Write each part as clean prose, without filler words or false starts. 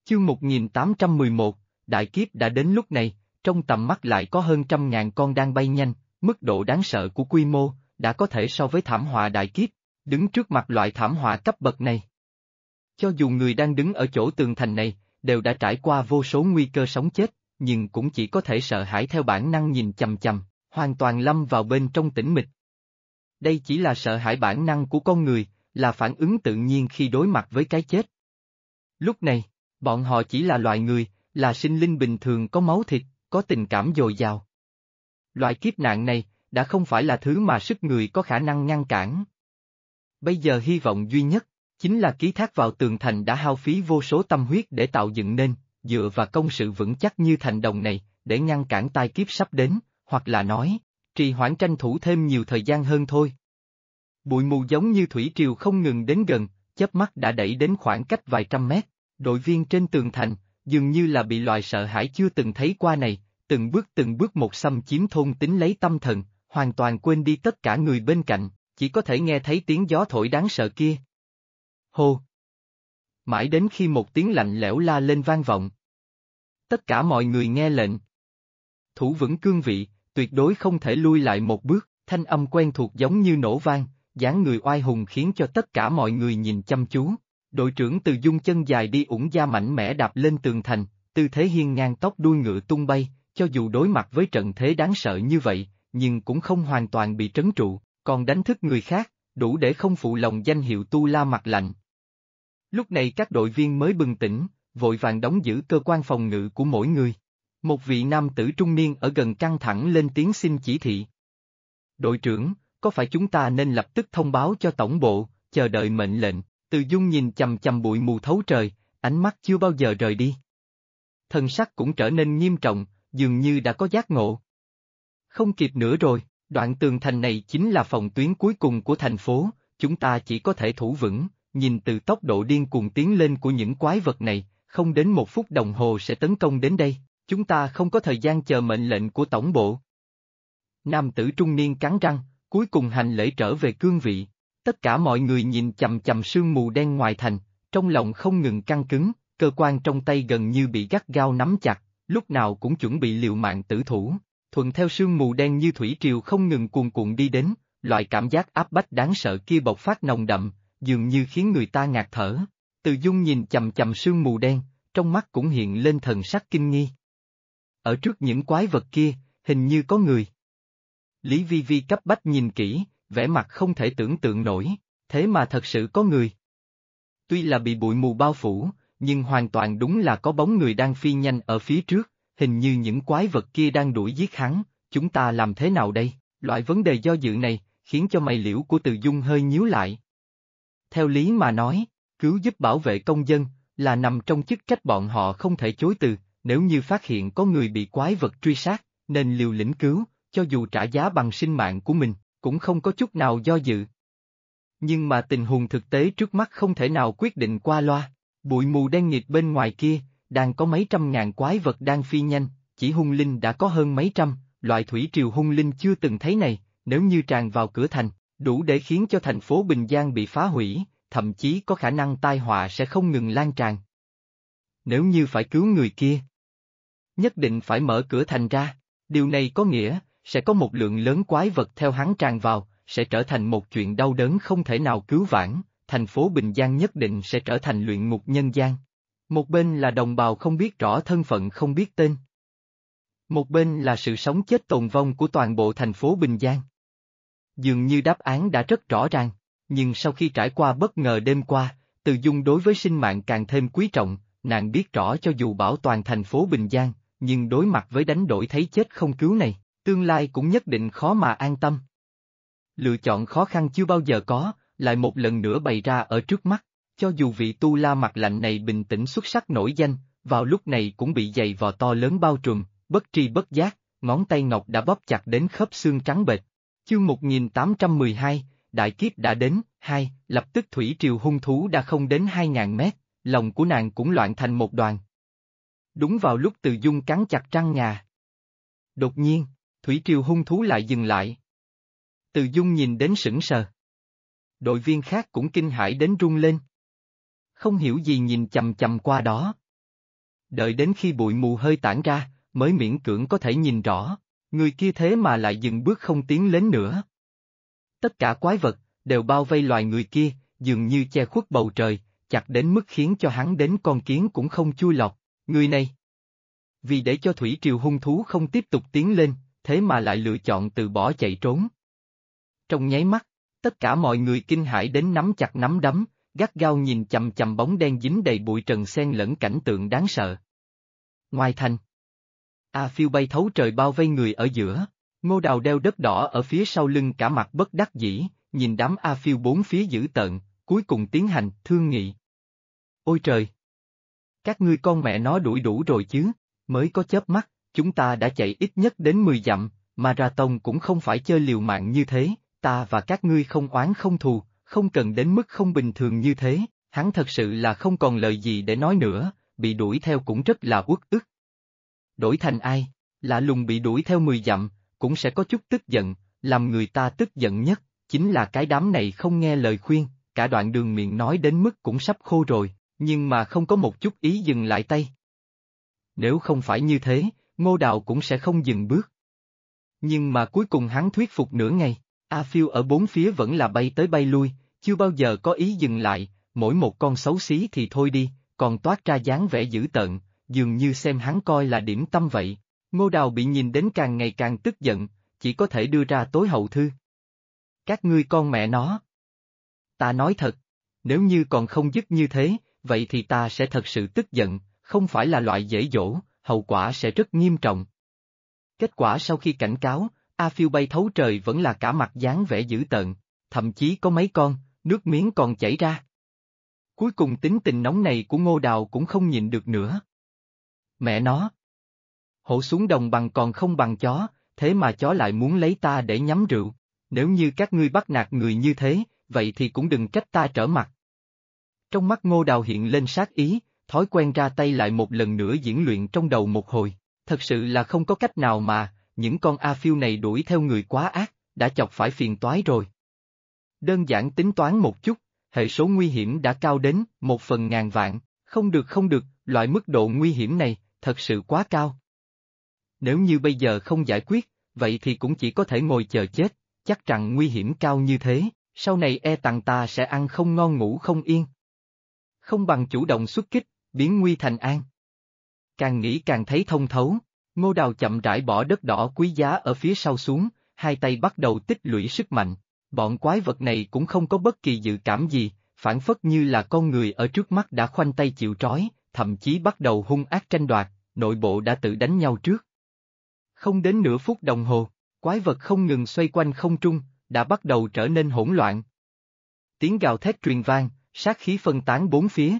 Chương 1811, đại kiếp đã đến. Lúc này, trong tầm mắt lại có hơn 100.000 con đang bay nhanh, mức độ đáng sợ của quy mô, đã có thể so với thảm họa đại kiếp, đứng trước mặt loại thảm họa cấp bậc này. Cho dù người đang đứng ở chỗ tường thành này, đều đã trải qua vô số nguy cơ sống chết, nhưng cũng chỉ có thể sợ hãi theo bản năng nhìn chằm chằm, hoàn toàn lâm vào bên trong tĩnh mịch. Đây chỉ là sợ hãi bản năng của con người, là phản ứng tự nhiên khi đối mặt với cái chết. Lúc này, bọn họ chỉ là loài người, là sinh linh bình thường có máu thịt, có tình cảm dồi dào. Loại kiếp nạn này, đã không phải là thứ mà sức người có khả năng ngăn cản. Bây giờ hy vọng duy nhất, chính là ký thác vào tường thành đã hao phí vô số tâm huyết để tạo dựng nên, dựa vào công sự vững chắc như thành đồng này, để ngăn cản tai kiếp sắp đến, hoặc là nói, trì hoãn tranh thủ thêm nhiều thời gian hơn thôi. Bụi mù giống như thủy triều không ngừng đến gần, chớp mắt đã đẩy đến khoảng cách vài trăm mét, đội viên trên tường thành, dường như là bị loại sợ hãi chưa từng thấy qua này, từng bước một xâm chiếm thôn tính lấy tâm thần, hoàn toàn quên đi tất cả người bên cạnh, chỉ có thể nghe thấy tiếng gió thổi đáng sợ kia. Hô! Mãi đến khi một tiếng lạnh lẽo la lên vang vọng. Tất cả mọi người nghe lệnh. Thủ vững cương vị, tuyệt đối không thể lui lại một bước, thanh âm quen thuộc giống như nổ vang, dáng người oai hùng khiến cho tất cả mọi người nhìn chăm chú. Đội trưởng Từ Dung chân dài đi ủng da mạnh mẽ đạp lên tường thành, tư thế hiên ngang tóc đuôi ngựa tung bay, cho dù đối mặt với trận thế đáng sợ như vậy, nhưng cũng không hoàn toàn bị trấn trụ, còn đánh thức người khác, đủ để không phụ lòng danh hiệu Tu La mặt lạnh. Lúc này các đội viên mới bừng tỉnh, vội vàng đóng giữ cơ quan phòng ngự của mỗi người. Một vị nam tử trung niên ở gần căng thẳng lên tiếng xin chỉ thị. Đội trưởng, có phải chúng ta nên lập tức thông báo cho tổng bộ, chờ đợi mệnh lệnh? Từ Dung nhìn chằm chằm bụi mù thấu trời, ánh mắt chưa bao giờ rời đi. Thần sắc cũng trở nên nghiêm trọng, dường như đã có giác ngộ. Không kịp nữa rồi, đoạn tường thành này chính là phòng tuyến cuối cùng của thành phố, chúng ta chỉ có thể thủ vững, nhìn từ tốc độ điên cuồng tiến lên của những quái vật này, không đến 1 phút đồng hồ sẽ tấn công đến đây, chúng ta không có thời gian chờ mệnh lệnh của tổng bộ. Nam tử trung niên cắn răng, cuối cùng hành lễ trở về cương vị. Tất cả mọi người nhìn chằm chằm sương mù đen ngoài thành, trong lòng không ngừng căng cứng, cơ quan trong tay gần như bị gắt gao nắm chặt, lúc nào cũng chuẩn bị liều mạng tử thủ. Thuận theo sương mù đen như thủy triều không ngừng cuồn cuộn đi đến, loại cảm giác áp bách đáng sợ kia bộc phát nồng đậm, dường như khiến người ta ngạt thở. Từ Dung nhìn chằm chằm sương mù đen, trong mắt cũng hiện lên thần sắc kinh nghi. Ở trước những quái vật kia, hình như có người. Lý Vi Vi cấp bách nhìn kỹ, vẻ mặt không thể tưởng tượng nổi, thế mà thật sự có người. Tuy là bị bụi mù bao phủ, nhưng hoàn toàn đúng là có bóng người đang phi nhanh ở phía trước, hình như những quái vật kia đang đuổi giết hắn, chúng ta làm thế nào đây? Loại vấn đề do dự này, khiến cho mày liễu của Từ Dung hơi nhíu lại. Theo lý mà nói, cứu giúp bảo vệ công dân, là nằm trong chức trách bọn họ không thể chối từ, nếu như phát hiện có người bị quái vật truy sát, nên liều lĩnh cứu, cho dù trả giá bằng sinh mạng của mình, cũng không có chút nào do dự. Nhưng mà tình huống thực tế trước mắt không thể nào quyết định qua loa, bụi mù đen nghịt bên ngoài kia, đang có mấy trăm ngàn quái vật đang phi nhanh, chỉ hung linh đã có hơn mấy trăm, loại thủy triều hung linh chưa từng thấy này, nếu như tràn vào cửa thành, đủ để khiến cho thành phố Bình Giang bị phá hủy, thậm chí có khả năng tai họa sẽ không ngừng lan tràn. Nếu như phải cứu người kia, nhất định phải mở cửa thành ra, điều này có nghĩa, sẽ có một lượng lớn quái vật theo hắn tràn vào, sẽ trở thành một chuyện đau đớn không thể nào cứu vãn, thành phố Bình Giang nhất định sẽ trở thành luyện ngục nhân gian. Một bên là đồng bào không biết rõ thân phận không biết tên. Một bên là sự sống chết tồn vong của toàn bộ thành phố Bình Giang. Dường như đáp án đã rất rõ ràng, nhưng sau khi trải qua bất ngờ đêm qua, Từ Dung đối với sinh mạng càng thêm quý trọng, nàng biết rõ cho dù bảo toàn thành phố Bình Giang, nhưng đối mặt với đánh đổi thấy chết không cứu này, tương lai cũng nhất định khó mà an tâm. Lựa chọn khó khăn chưa bao giờ có, lại một lần nữa bày ra ở trước mắt, cho dù vị Tu La mặt lạnh này bình tĩnh xuất sắc nổi danh, vào lúc này cũng bị giày vò to lớn bao trùm, bất tri bất giác, ngón tay ngọc đã bóp chặt đến khớp xương trắng bệch. Chương 1812, đại kiếp đã đến, lập tức thủy triều hung thú đã không đến 2.000 mét, lòng của nàng cũng loạn thành một đoàn. Đúng vào lúc Từ Dung cắn chặt răng ngà. Đột nhiên, thủy triều hung thú lại dừng lại. Từ Dung nhìn đến sững sờ. Đội viên khác cũng kinh hãi đến run lên. Không hiểu gì nhìn chằm chằm qua đó. Đợi đến khi bụi mù hơi tản ra, mới miễn cưỡng có thể nhìn rõ, người kia thế mà lại dừng bước không tiến lên nữa. Tất cả quái vật, đều bao vây loài người kia, dường như che khuất bầu trời, chặt đến mức khiến cho hắn đến con kiến cũng không chui lọt. Người này, vì để cho thủy triều hung thú không tiếp tục tiến lên, thế mà lại lựa chọn từ bỏ chạy trốn. Trong nháy mắt, tất cả mọi người kinh hãi đến nắm chặt nắm đấm, gắt gao nhìn chằm chằm bóng đen dính đầy bụi trần xen lẫn cảnh tượng đáng sợ. Ngoài thành, A Phiêu bay thấu trời bao vây người ở giữa, Ngô Đào đeo đất đỏ ở phía sau lưng cả mặt bất đắc dĩ, nhìn đám A Phiêu bốn phía dữ tợn, cuối cùng tiến hành thương nghị. Ôi trời! Các ngươi con mẹ nó đuổi đủ rồi chứ, mới có chớp mắt, chúng ta đã chạy ít nhất đến 10 dặm, Marathon cũng không phải chơi liều mạng như thế, ta và các ngươi không oán không thù, không cần đến mức không bình thường như thế, hắn thật sự là không còn lời gì để nói nữa, bị đuổi theo cũng rất là uất ức. Đổi thành ai, lạ lùng bị đuổi theo 10 dặm, cũng sẽ có chút tức giận, làm người ta tức giận nhất, chính là cái đám này không nghe lời khuyên, cả đoạn đường miệng nói đến mức cũng sắp khô rồi, nhưng mà không có một chút ý dừng lại tay. Nếu không phải như thế, Ngô Đào cũng sẽ không dừng bước. Nhưng mà cuối cùng hắn thuyết phục nửa ngày, A Phiêu ở bốn phía vẫn là bay tới bay lui, chưa bao giờ có ý dừng lại, mỗi một con xấu xí thì thôi đi, còn toát ra dáng vẻ dữ tợn, dường như xem hắn coi là điểm tâm vậy. Ngô Đào bị nhìn đến càng ngày càng tức giận, chỉ có thể đưa ra tối hậu thư. Các ngươi con mẹ nó. Ta nói thật, nếu như còn không dứt như thế, vậy thì ta sẽ thật sự tức giận, không phải là loại dễ dỗ, hậu quả sẽ rất nghiêm trọng. Kết quả sau khi cảnh cáo, A Phiêu bay thấu trời vẫn là cả mặt dáng vẻ dữ tợn, thậm chí có mấy con, nước miếng còn chảy ra. Cuối cùng tính tình nóng này của Ngô Đào cũng không nhịn được nữa. Mẹ nó! Hổ xuống đồng bằng còn không bằng chó, thế mà chó lại muốn lấy ta để nhắm rượu, nếu như các ngươi bắt nạt người như thế, vậy thì cũng đừng trách ta trở mặt. Trong mắt Ngô Đào hiện lên sát ý, thói quen ra tay lại một lần nữa diễn luyện trong đầu một hồi, thật sự là không có cách nào mà, những con A Phiêu này đuổi theo người quá ác, đã chọc phải phiền toái rồi. Đơn giản tính toán một chút, hệ số nguy hiểm đã cao đến 1/1000.000, không được, loại mức độ nguy hiểm này, thật sự quá cao. Nếu như bây giờ không giải quyết, vậy thì cũng chỉ có thể ngồi chờ chết, chắc rằng nguy hiểm cao như thế, sau này e tằng ta sẽ ăn không ngon ngủ không yên. Không bằng chủ động xuất kích, biến nguy thành an. Càng nghĩ càng thấy thông thấu, Ngô Đào chậm rãi bỏ đất đỏ quý giá ở phía sau xuống, hai tay bắt đầu tích lũy sức mạnh, bọn quái vật này cũng không có bất kỳ dự cảm gì, phản phất như là con người ở trước mắt đã khoanh tay chịu trói, thậm chí bắt đầu hung ác tranh đoạt, nội bộ đã tự đánh nhau trước. Không đến nửa phút đồng hồ, quái vật không ngừng xoay quanh không trung, đã bắt đầu trở nên hỗn loạn. Tiếng gào thét truyền vang, sát khí phân tán bốn phía.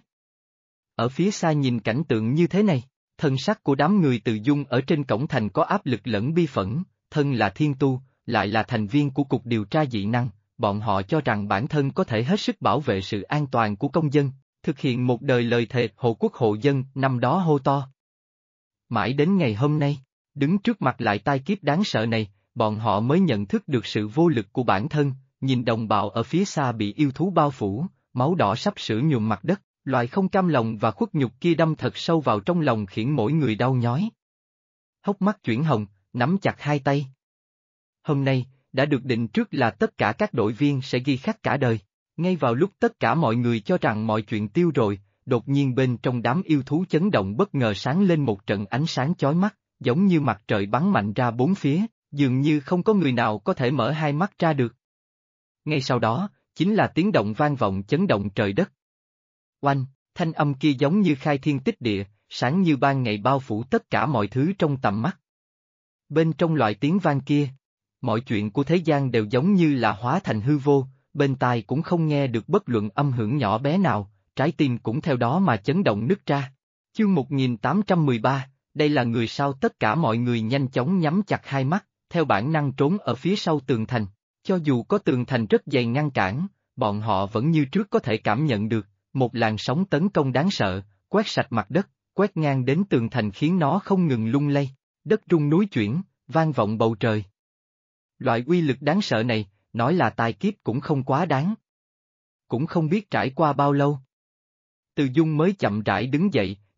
Ở phía xa nhìn cảnh tượng như thế này, thân sắc của đám người Từ Dung ở trên cổng thành có áp lực lẫn bi phẫn, thân là thiên tu, lại là thành viên của cục điều tra dị năng, bọn họ cho rằng bản thân có thể hết sức bảo vệ sự an toàn của công dân, thực hiện một đời lời thề hộ quốc hộ dân năm đó hô to. Mãi đến ngày hôm nay, đứng trước mặt lại tai kiếp đáng sợ này, bọn họ mới nhận thức được sự vô lực của bản thân, nhìn đồng bào ở phía xa bị yêu thú bao phủ, máu đỏ sắp sửa nhuộm mặt đất, loại không cam lòng và khuất nhục kia đâm thật sâu vào trong lòng khiến mỗi người đau nhói. Hốc mắt chuyển hồng, nắm chặt hai tay. Hôm nay, đã được định trước là tất cả các đội viên sẽ ghi khắc cả đời. Ngay vào lúc tất cả mọi người cho rằng mọi chuyện tiêu rồi, đột nhiên bên trong đám yêu thú chấn động bất ngờ sáng lên một trận ánh sáng chói mắt, giống như mặt trời bắn mạnh ra bốn phía, dường như không có người nào có thể mở hai mắt ra được. Ngay sau đó, chính là tiếng động vang vọng chấn động trời đất. Oanh, thanh âm kia giống như khai thiên tích địa, sáng như ban ngày bao phủ tất cả mọi thứ trong tầm mắt. Bên trong loại tiếng vang kia, mọi chuyện của thế gian đều giống như là hóa thành hư vô, bên tai cũng không nghe được bất luận âm hưởng nhỏ bé nào, trái tim cũng theo đó mà chấn động nứt ra. Chương 1813, đây là người sao tất cả mọi người nhanh chóng nhắm chặt hai mắt, theo bản năng trốn ở phía sau tường thành, cho dù có tường thành rất dày ngăn cản, bọn họ vẫn như trước có thể cảm nhận được, một làn sóng tấn công đáng sợ, quét sạch mặt đất, quét ngang đến tường thành khiến nó không ngừng lung lay, đất rung núi chuyển, vang vọng bầu trời. Loại uy lực đáng sợ này, nói là tai kiếp cũng không quá đáng. Cũng không biết trải qua bao lâu. Từ Dung mới chậm rãi đứng dậy,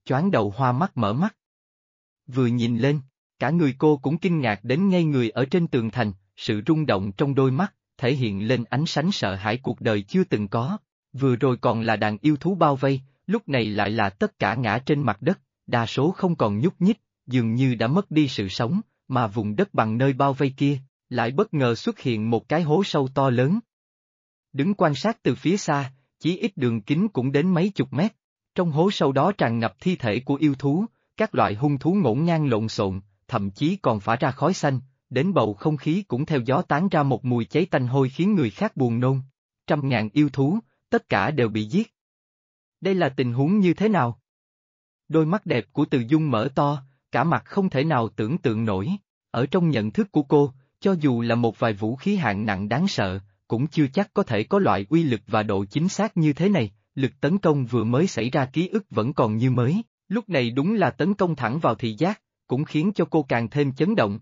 choáng đầu hoa mắt mở mắt. Vừa nhìn lên, cả người cô cũng kinh ngạc đến ngây người ở trên tường thành, sự rung động trong đôi mắt, thể hiện lên ánh sánh sợ hãi cuộc đời chưa từng có. Vừa rồi còn là đàn yêu thú bao vây, lúc này lại là tất cả ngã trên mặt đất, đa số không còn nhúc nhích, dường như đã mất đi sự sống, mà vùng đất bằng nơi bao vây kia, lại bất ngờ xuất hiện một cái hố sâu to lớn. Đứng quan sát từ phía xa, chí ít đường kính cũng đến mấy chục mét. Trong hố sâu đó tràn ngập thi thể của yêu thú, các loại hung thú ngổn ngang lộn xộn, thậm chí còn phả ra khói xanh, đến bầu không khí cũng theo gió tán ra một mùi cháy tanh hôi khiến người khác buồn nôn. Trăm ngàn yêu thú, tất cả đều bị giết. Đây là tình huống như thế nào? Đôi mắt đẹp của Từ Dung mở to, cả mặt không thể nào tưởng tượng nổi. Ở trong nhận thức của cô, cho dù là một vài vũ khí hạng nặng đáng sợ, cũng chưa chắc có thể có loại uy lực và độ chính xác như thế này. Lực tấn công vừa mới xảy ra ký ức vẫn còn như mới, lúc này đúng là tấn công thẳng vào thị giác, cũng khiến cho cô càng thêm chấn động.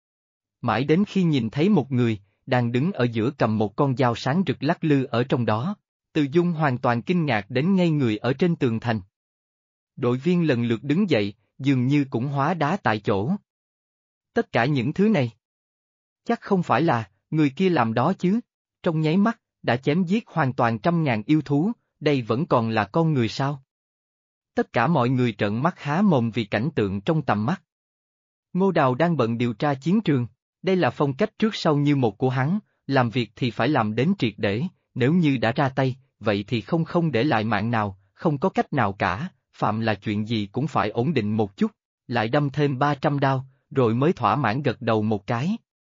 Mãi đến khi nhìn thấy một người, đang đứng ở giữa cầm một con dao sáng rực lắc lư ở trong đó, Từ Dung hoàn toàn kinh ngạc đến ngây người ở trên tường thành. Đội viên lần lượt đứng dậy, dường như cũng hóa đá tại chỗ. Tất cả những thứ này, chắc không phải là người kia làm đó chứ, trong nháy mắt, đã chém giết hoàn toàn trăm ngàn yêu thú. Đây vẫn còn là con người sao? Tất cả mọi người trợn mắt há mồm vì cảnh tượng trong tầm mắt. Ngô Đào đang bận điều tra chiến trường, đây là phong cách trước sau như một của hắn, làm việc thì phải làm đến triệt để, nếu như đã ra tay, vậy thì không để lại mạng nào, không có cách nào cả, phạm là chuyện gì cũng phải ổn định một chút, lại đâm thêm 300 đao, rồi mới thỏa mãn gật đầu một cái.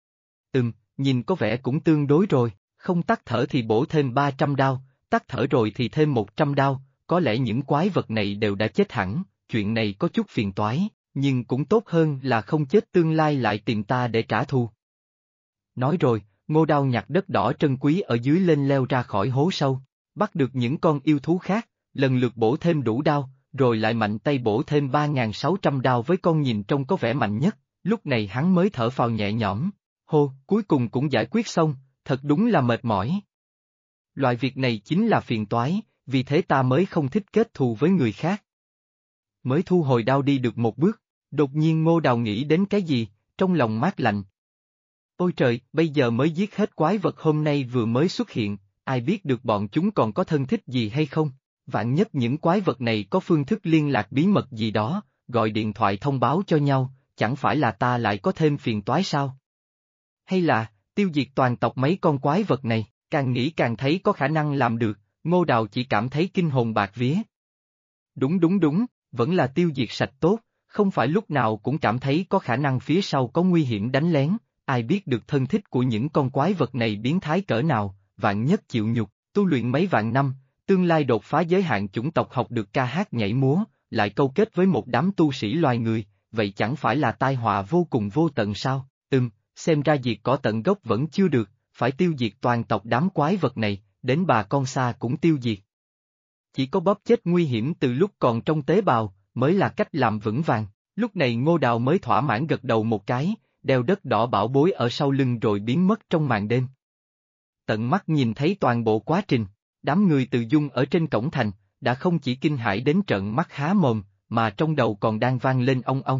Nhìn có vẻ cũng tương đối rồi, không tắt thở thì bổ thêm 300 đao. Tắt thở rồi thì thêm 100 đao, có lẽ những quái vật này đều đã chết hẳn, chuyện này có chút phiền toái, nhưng cũng tốt hơn là không chết tương lai lại tìm ta để trả thù. Nói rồi, Ngô Đao nhặt đất đỏ trân quý ở dưới lên leo ra khỏi hố sâu, bắt được những con yêu thú khác, lần lượt bổ thêm đủ đao, rồi lại mạnh tay bổ thêm 3.600 đao với con nhìn trông có vẻ mạnh nhất, lúc này hắn mới thở phào nhẹ nhõm, hô, cuối cùng cũng giải quyết xong, thật đúng là mệt mỏi. Loại việc này chính là phiền toái, vì thế ta mới không thích kết thù với người khác. Mới thu hồi đao đi được một bước, đột nhiên Ngô Đào nghĩ đến cái gì, trong lòng mát lạnh. Ôi trời, bây giờ mới giết hết quái vật hôm nay vừa mới xuất hiện, ai biết được bọn chúng còn có thân thích gì hay không? Vạn nhất những quái vật này có phương thức liên lạc bí mật gì đó, gọi điện thoại thông báo cho nhau, chẳng phải là ta lại có thêm phiền toái sao? Hay là, tiêu diệt toàn tộc mấy con quái vật này? Càng nghĩ càng thấy có khả năng làm được, Ngô Đào chỉ cảm thấy kinh hồn bạc vía. Đúng, vẫn là tiêu diệt sạch tốt, không phải lúc nào cũng cảm thấy có khả năng phía sau có nguy hiểm đánh lén, ai biết được thân thích của những con quái vật này biến thái cỡ nào, vạn nhất chịu nhục, tu luyện mấy vạn năm, tương lai đột phá giới hạn chủng tộc học được ca hát nhảy múa, lại câu kết với một đám tu sĩ loài người, vậy chẳng phải là tai họa vô cùng vô tận sao? Xem ra diệt cỏ tận gốc vẫn chưa được. Phải tiêu diệt toàn tộc đám quái vật này, đến bà con xa cũng tiêu diệt. Chỉ có bóp chết nguy hiểm từ lúc còn trong tế bào, mới là cách làm vững vàng. Lúc này Ngô Đào mới thỏa mãn gật đầu một cái, đeo đất đỏ bảo bối ở sau lưng rồi biến mất trong màn đêm. Tận mắt nhìn thấy toàn bộ quá trình, đám người Từ Dung ở trên cổng thành, đã không chỉ kinh hãi đến trợn mắt há mồm, mà trong đầu còn đang vang lên ong ong.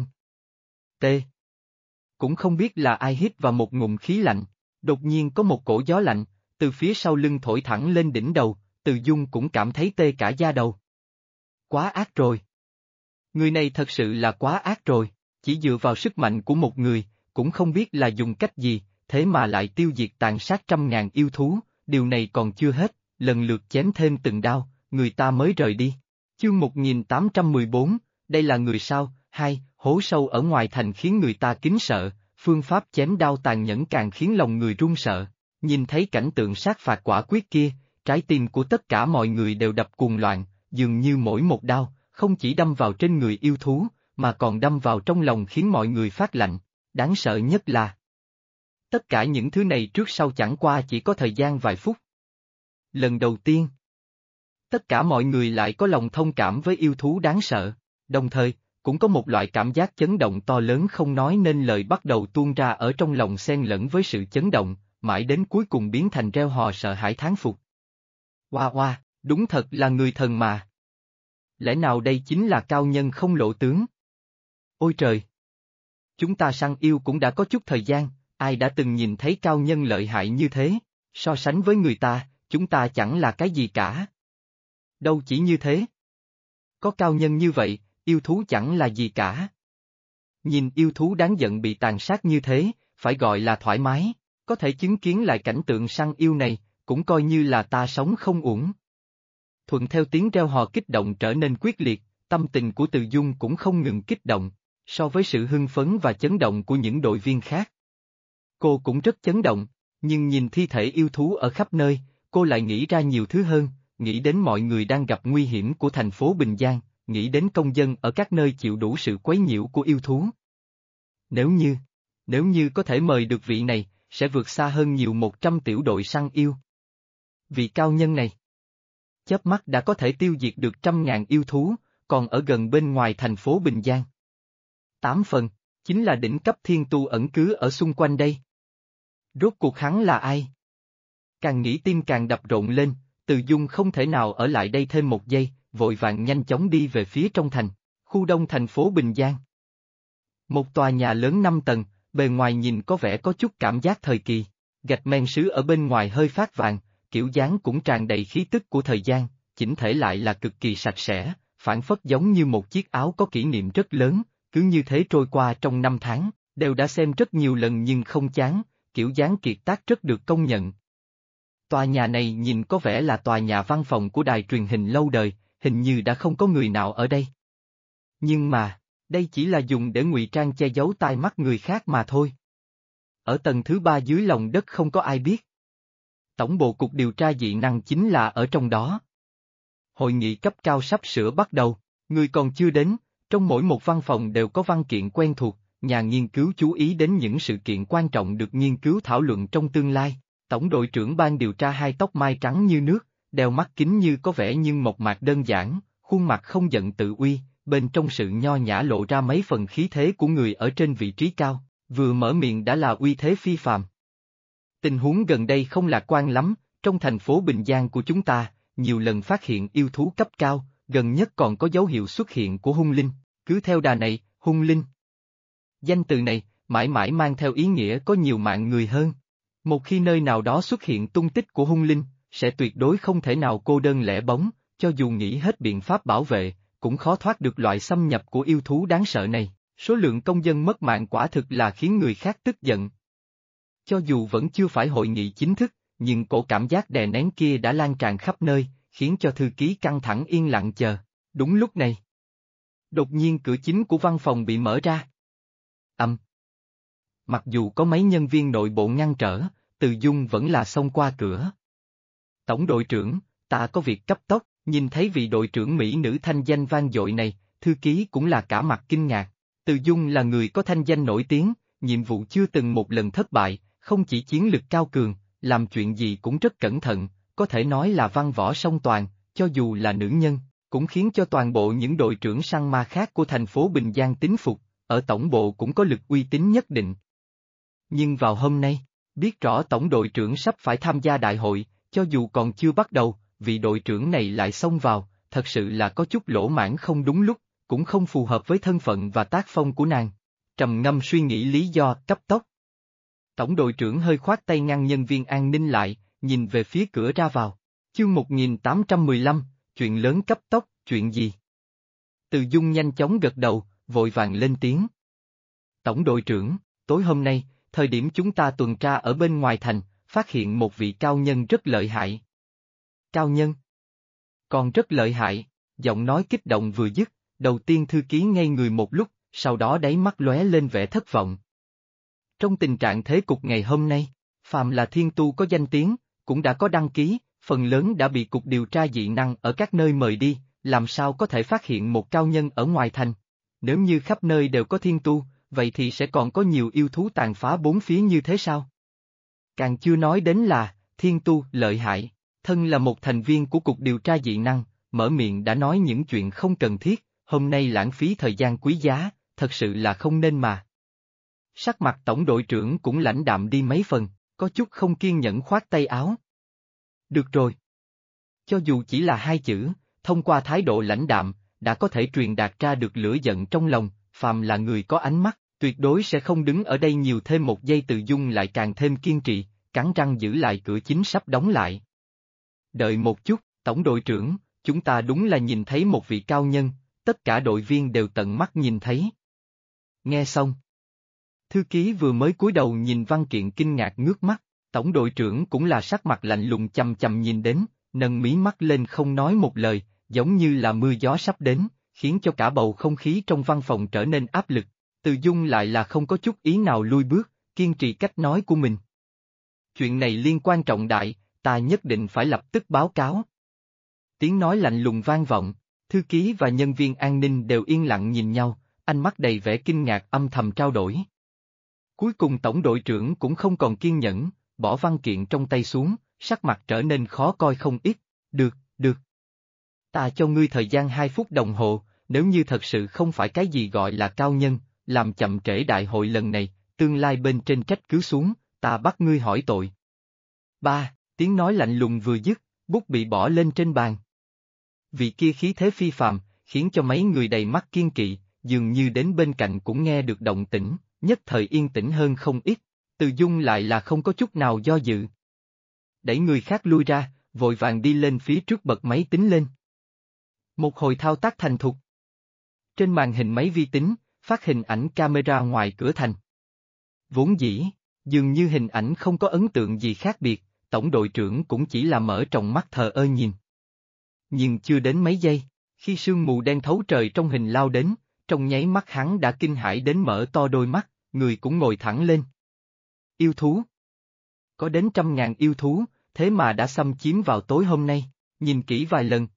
Cũng không biết là ai hít vào một ngụm khí lạnh. Đột nhiên có một cổ gió lạnh, từ phía sau lưng thổi thẳng lên đỉnh đầu, Từ Dung cũng cảm thấy tê cả da đầu. Quá ác rồi. Người này thật sự là quá ác rồi, chỉ dựa vào sức mạnh của một người, cũng không biết là dùng cách gì, thế mà lại tiêu diệt tàn sát trăm ngàn yêu thú, điều này còn chưa hết, lần lượt chém thêm từng đao, người ta mới rời đi. Chương 1814, đây là người sao? Hai, hố sâu ở ngoài thành khiến người ta kính sợ. Phương pháp chém đao tàn nhẫn càng khiến lòng người run sợ, nhìn thấy cảnh tượng sát phạt quả quyết kia, trái tim của tất cả mọi người đều đập cuồng loạn, dường như mỗi một đao, không chỉ đâm vào trên người yêu thú, mà còn đâm vào trong lòng khiến mọi người phát lạnh, đáng sợ nhất là tất cả những thứ này trước sau chẳng qua chỉ có thời gian vài phút. Lần đầu tiên, tất cả mọi người lại có lòng thông cảm với yêu thú đáng sợ, đồng thời, cũng có một loại cảm giác chấn động to lớn không nói nên lời bắt đầu tuôn ra ở trong lòng xen lẫn với sự chấn động, mãi đến cuối cùng biến thành reo hò sợ hãi thán phục. Wow, đúng thật là người thần mà. Lẽ nào đây chính là cao nhân không lộ tướng? Ôi trời! Chúng ta săn yêu cũng đã có chút thời gian, ai đã từng nhìn thấy cao nhân lợi hại như thế, so sánh với người ta, chúng ta chẳng là cái gì cả. Đâu chỉ như thế. Có cao nhân như vậy, yêu thú chẳng là gì cả. Nhìn yêu thú đáng giận bị tàn sát như thế, phải gọi là thoải mái, có thể chứng kiến lại cảnh tượng săn yêu này, cũng coi như là ta sống không uổng. Thuận theo tiếng reo hò kích động trở nên quyết liệt, tâm tình của Từ Dung cũng không ngừng kích động, so với sự hưng phấn và chấn động của những đội viên khác. Cô cũng rất chấn động, nhưng nhìn thi thể yêu thú ở khắp nơi, cô lại nghĩ ra nhiều thứ hơn, nghĩ đến mọi người đang gặp nguy hiểm của thành phố Bình Giang, nghĩ đến công dân ở các nơi chịu đủ sự quấy nhiễu của yêu thú. Nếu như có thể mời được vị này, sẽ vượt xa hơn nhiều 100 tiểu đội săn yêu. Vị cao nhân này, chớp mắt đã có thể tiêu diệt được 100.000 yêu thú, còn ở gần bên ngoài thành phố Bình Giang. 8 phần, chính là đỉnh cấp thiên tu ẩn cư ở xung quanh đây. Rốt cuộc hắn là ai? Càng nghĩ tim càng đập rộn lên, Từ Dung không thể nào ở lại đây thêm một giây, vội vàng nhanh chóng đi về phía trong thành, khu đông thành phố Bình Giang. Một tòa nhà lớn 5 tầng, bề ngoài nhìn có vẻ có chút cảm giác thời kỳ, gạch men sứ ở bên ngoài hơi phát vàng, kiểu dáng cũng tràn đầy khí tức của thời gian, chỉnh thể lại là cực kỳ sạch sẽ, phản phất giống như một chiếc áo có kỷ niệm rất lớn, cứ như thế trôi qua trong 5 tháng, đều đã xem rất nhiều lần nhưng không chán, kiểu dáng kiệt tác rất được công nhận. Tòa nhà này nhìn có vẻ là tòa nhà văn phòng của đài truyền hình lâu đời, hình như đã không có người nào ở đây. Nhưng mà, đây chỉ là dùng để ngụy trang che giấu tai mắt người khác mà thôi. Ở tầng thứ 3 dưới lòng đất không có ai biết. Tổng bộ cục điều tra dị năng chính là ở trong đó. Hội nghị cấp cao sắp sửa bắt đầu, người còn chưa đến, trong mỗi một văn phòng đều có văn kiện quen thuộc, nhà nghiên cứu chú ý đến những sự kiện quan trọng được nghiên cứu thảo luận trong tương lai. Tổng đội trưởng ban điều tra hai tóc mai trắng như nước, đeo mắt kính như có vẻ nhưng mộc mạc đơn giản, khuôn mặt không giận tự uy, bên trong sự nho nhã lộ ra mấy phần khí thế của người ở trên vị trí cao, vừa mở miệng đã là uy thế phi phàm. Tình huống gần đây không lạc quan lắm, trong thành phố Bình Giang của chúng ta, nhiều lần phát hiện yêu thú cấp cao, gần nhất còn có dấu hiệu xuất hiện của hung linh, cứ theo đà này, hung linh. Danh từ này, mãi mãi mang theo ý nghĩa có nhiều mạng người hơn. Một khi nơi nào đó xuất hiện tung tích của hung linh, sẽ tuyệt đối không thể nào cô đơn lẻ bóng, cho dù nghĩ hết biện pháp bảo vệ, cũng khó thoát được loại xâm nhập của yêu thú đáng sợ này, số lượng công dân mất mạng quả thực là khiến người khác tức giận. Cho dù vẫn chưa phải hội nghị chính thức, nhưng cổ cảm giác đè nén kia đã lan tràn khắp nơi, khiến cho thư ký căng thẳng yên lặng chờ. Đúng lúc này, đột nhiên cửa chính của văn phòng bị mở ra. Mặc dù có mấy nhân viên nội bộ ngăn trở, Từ Dung vẫn là xông qua cửa. Tổng đội trưởng, ta có việc cấp tốc, nhìn thấy vị đội trưởng Mỹ nữ thanh danh vang dội này, thư ký cũng là cả mặt kinh ngạc. Từ Dung là người có thanh danh nổi tiếng, nhiệm vụ chưa từng một lần thất bại, không chỉ chiến lực cao cường, làm chuyện gì cũng rất cẩn thận, có thể nói là văn võ song toàn, cho dù là nữ nhân, cũng khiến cho toàn bộ những đội trưởng săn ma khác của thành phố Bình Giang tín phục, ở tổng bộ cũng có lực uy tín nhất định. Nhưng vào hôm nay, biết rõ tổng đội trưởng sắp phải tham gia đại hội, cho dù còn chưa bắt đầu, vị đội trưởng này lại xông vào, thật sự là có chút lỗ mãng không đúng lúc, cũng không phù hợp với thân phận và tác phong của nàng. Trầm ngâm suy nghĩ lý do, cấp tốc. Tổng đội trưởng hơi khoát tay ngăn nhân viên an ninh lại, nhìn về phía cửa ra vào. Chương 1815, chuyện lớn cấp tốc, chuyện gì? Từ Dung nhanh chóng gật đầu, vội vàng lên tiếng. Tổng đội trưởng, tối hôm nay, thời điểm chúng ta tuần tra ở bên ngoài thành, phát hiện một vị cao nhân rất lợi hại. Cao nhân? Còn rất lợi hại, giọng nói kích động vừa dứt, đầu tiên thư ký ngây người một lúc, sau đó đáy mắt lóe lên vẻ thất vọng. Trong tình trạng thế cục ngày hôm nay, phàm là thiên tu có danh tiếng, cũng đã có đăng ký, phần lớn đã bị cục điều tra dị năng ở các nơi mời đi, làm sao có thể phát hiện một cao nhân ở ngoài thành. Nếu như khắp nơi đều có thiên tu, vậy thì sẽ còn có nhiều yêu thú tàn phá bốn phía như thế sao? Càng chưa nói đến là, thiên tu lợi hại, thân là một thành viên của cục điều tra dị năng, mở miệng đã nói những chuyện không cần thiết, hôm nay lãng phí thời gian quý giá, thật sự là không nên mà. Sắc mặt tổng đội trưởng cũng lãnh đạm đi mấy phần, có chút không kiên nhẫn khoát tay áo. Được rồi. Cho dù chỉ là hai chữ, thông qua thái độ lãnh đạm, đã có thể truyền đạt ra được lửa giận trong lòng, phàm là người có ánh mắt, tuyệt đối sẽ không đứng ở đây nhiều thêm một giây. Từ Dung lại càng thêm kiên trì, cắn răng giữ lại cửa chính sắp đóng lại. Đợi một chút, tổng đội trưởng, chúng ta đúng là nhìn thấy một vị cao nhân, tất cả đội viên đều tận mắt nhìn thấy. Nghe xong. Thư ký vừa mới cúi đầu nhìn văn kiện kinh ngạc ngước mắt, tổng đội trưởng cũng là sắc mặt lạnh lùng chằm chằm nhìn đến, nâng mí mắt lên không nói một lời, giống như là mưa gió sắp đến, khiến cho cả bầu không khí trong văn phòng trở nên áp lực. Từ Dung lại là không có chút ý nào lui bước, kiên trì cách nói của mình. Chuyện này liên quan trọng đại, ta nhất định phải lập tức báo cáo. Tiếng nói lạnh lùng vang vọng, thư ký và nhân viên an ninh đều yên lặng nhìn nhau, ánh mắt đầy vẻ kinh ngạc âm thầm trao đổi. Cuối cùng tổng đội trưởng cũng không còn kiên nhẫn, bỏ văn kiện trong tay xuống, sắc mặt trở nên khó coi không ít. Được. Ta cho ngươi thời gian 2 phút đồng hồ, nếu như thật sự không phải cái gì gọi là cao nhân, làm chậm trễ đại hội lần này, tương lai bên trên trách cứ xuống, ta bắt ngươi hỏi tội. Tiếng nói lạnh lùng vừa dứt, bút bị bỏ lên trên bàn. Vị kia khí thế phi phàm, khiến cho mấy người đầy mắt kiên kỵ, dường như đến bên cạnh cũng nghe được động tĩnh, nhất thời yên tĩnh hơn không ít. Từ Dung lại là không có chút nào do dự. Đẩy người khác lui ra, vội vàng đi lên phía trước bật máy tính lên. Một hồi thao tác thành thục. Trên màn hình máy vi tính, phát hình ảnh camera ngoài cửa thành. Vốn dĩ, dường như hình ảnh không có ấn tượng gì khác biệt, tổng đội trưởng cũng chỉ là mở tròng mắt thờ ơ nhìn. Nhưng chưa đến mấy giây, khi sương mù đen thấu trời trong hình lao đến, trong nháy mắt hắn đã kinh hãi đến mở to đôi mắt, người cũng ngồi thẳng lên. Yêu thú. Có đến 100.000 yêu thú, thế mà đã xâm chiếm vào tối hôm nay, nhìn kỹ vài lần.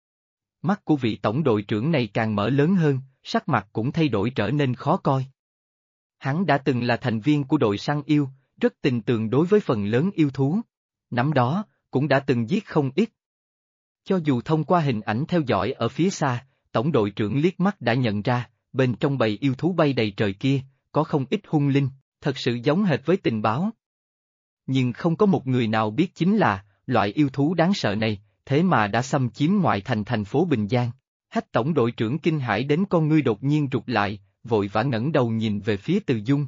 Mắt của vị tổng đội trưởng này càng mở lớn hơn, sắc mặt cũng thay đổi trở nên khó coi. Hắn đã từng là thành viên của đội săn yêu, rất tình tường đối với phần lớn yêu thú. Năm đó, cũng đã từng giết không ít. Cho dù thông qua hình ảnh theo dõi ở phía xa, tổng đội trưởng liếc mắt đã nhận ra, bên trong bầy yêu thú bay đầy trời kia, có không ít hung linh, thật sự giống hệt với tình báo. Nhưng không có một người nào biết chính là, loại yêu thú đáng sợ này, thế mà đã xâm chiếm ngoại thành thành phố Bình Giang. Hách tổng đội trưởng kinh hãi đến con ngươi đột nhiên rụt lại, vội vã ngẩng đầu nhìn về phía Từ Dung.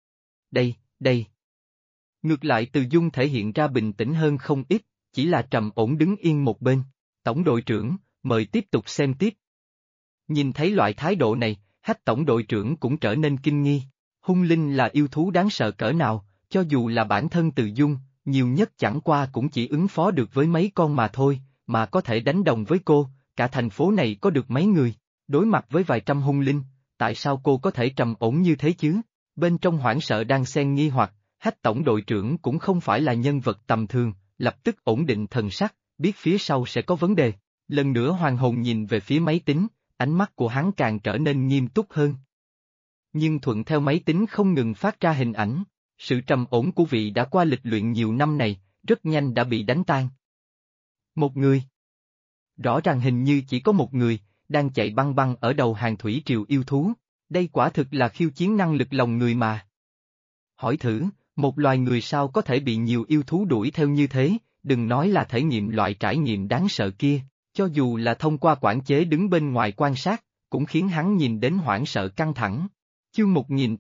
Đây. Ngược lại Từ Dung thể hiện ra bình tĩnh hơn không ít, chỉ là trầm ổn đứng yên một bên. Tổng đội trưởng, mời tiếp tục xem tiếp. Nhìn thấy loại thái độ này, Hách tổng đội trưởng cũng trở nên kinh nghi. Hung linh là yêu thú đáng sợ cỡ nào, cho dù là bản thân Từ Dung, nhiều nhất chẳng qua cũng chỉ ứng phó được với mấy con mà thôi, mà có thể đánh đồng với cô, cả thành phố này có được mấy người, đối mặt với vài trăm hung linh, tại sao cô có thể trầm ổn như thế chứ? Bên trong hoảng sợ đang xen nghi hoặc, Hách tổng đội trưởng cũng không phải là nhân vật tầm thường, lập tức ổn định thần sắc, biết phía sau sẽ có vấn đề. Lần nữa hoàn hồn nhìn về phía máy tính, ánh mắt của hắn càng trở nên nghiêm túc hơn. Nhưng thuận theo máy tính không ngừng phát ra hình ảnh, sự trầm ổn của vị đã qua lịch luyện nhiều năm này, rất nhanh đã bị đánh tan. Một người. Rõ ràng hình như chỉ có một người, đang chạy băng băng ở đầu hàng thủy triều yêu thú, đây quả thực là khiêu chiến năng lực lòng người mà. Hỏi thử, một loài người sao có thể bị nhiều yêu thú đuổi theo như thế, đừng nói là thể nghiệm loại trải nghiệm đáng sợ kia, cho dù là thông qua quản chế đứng bên ngoài quan sát, cũng khiến hắn nhìn đến hoảng sợ căng thẳng. Chương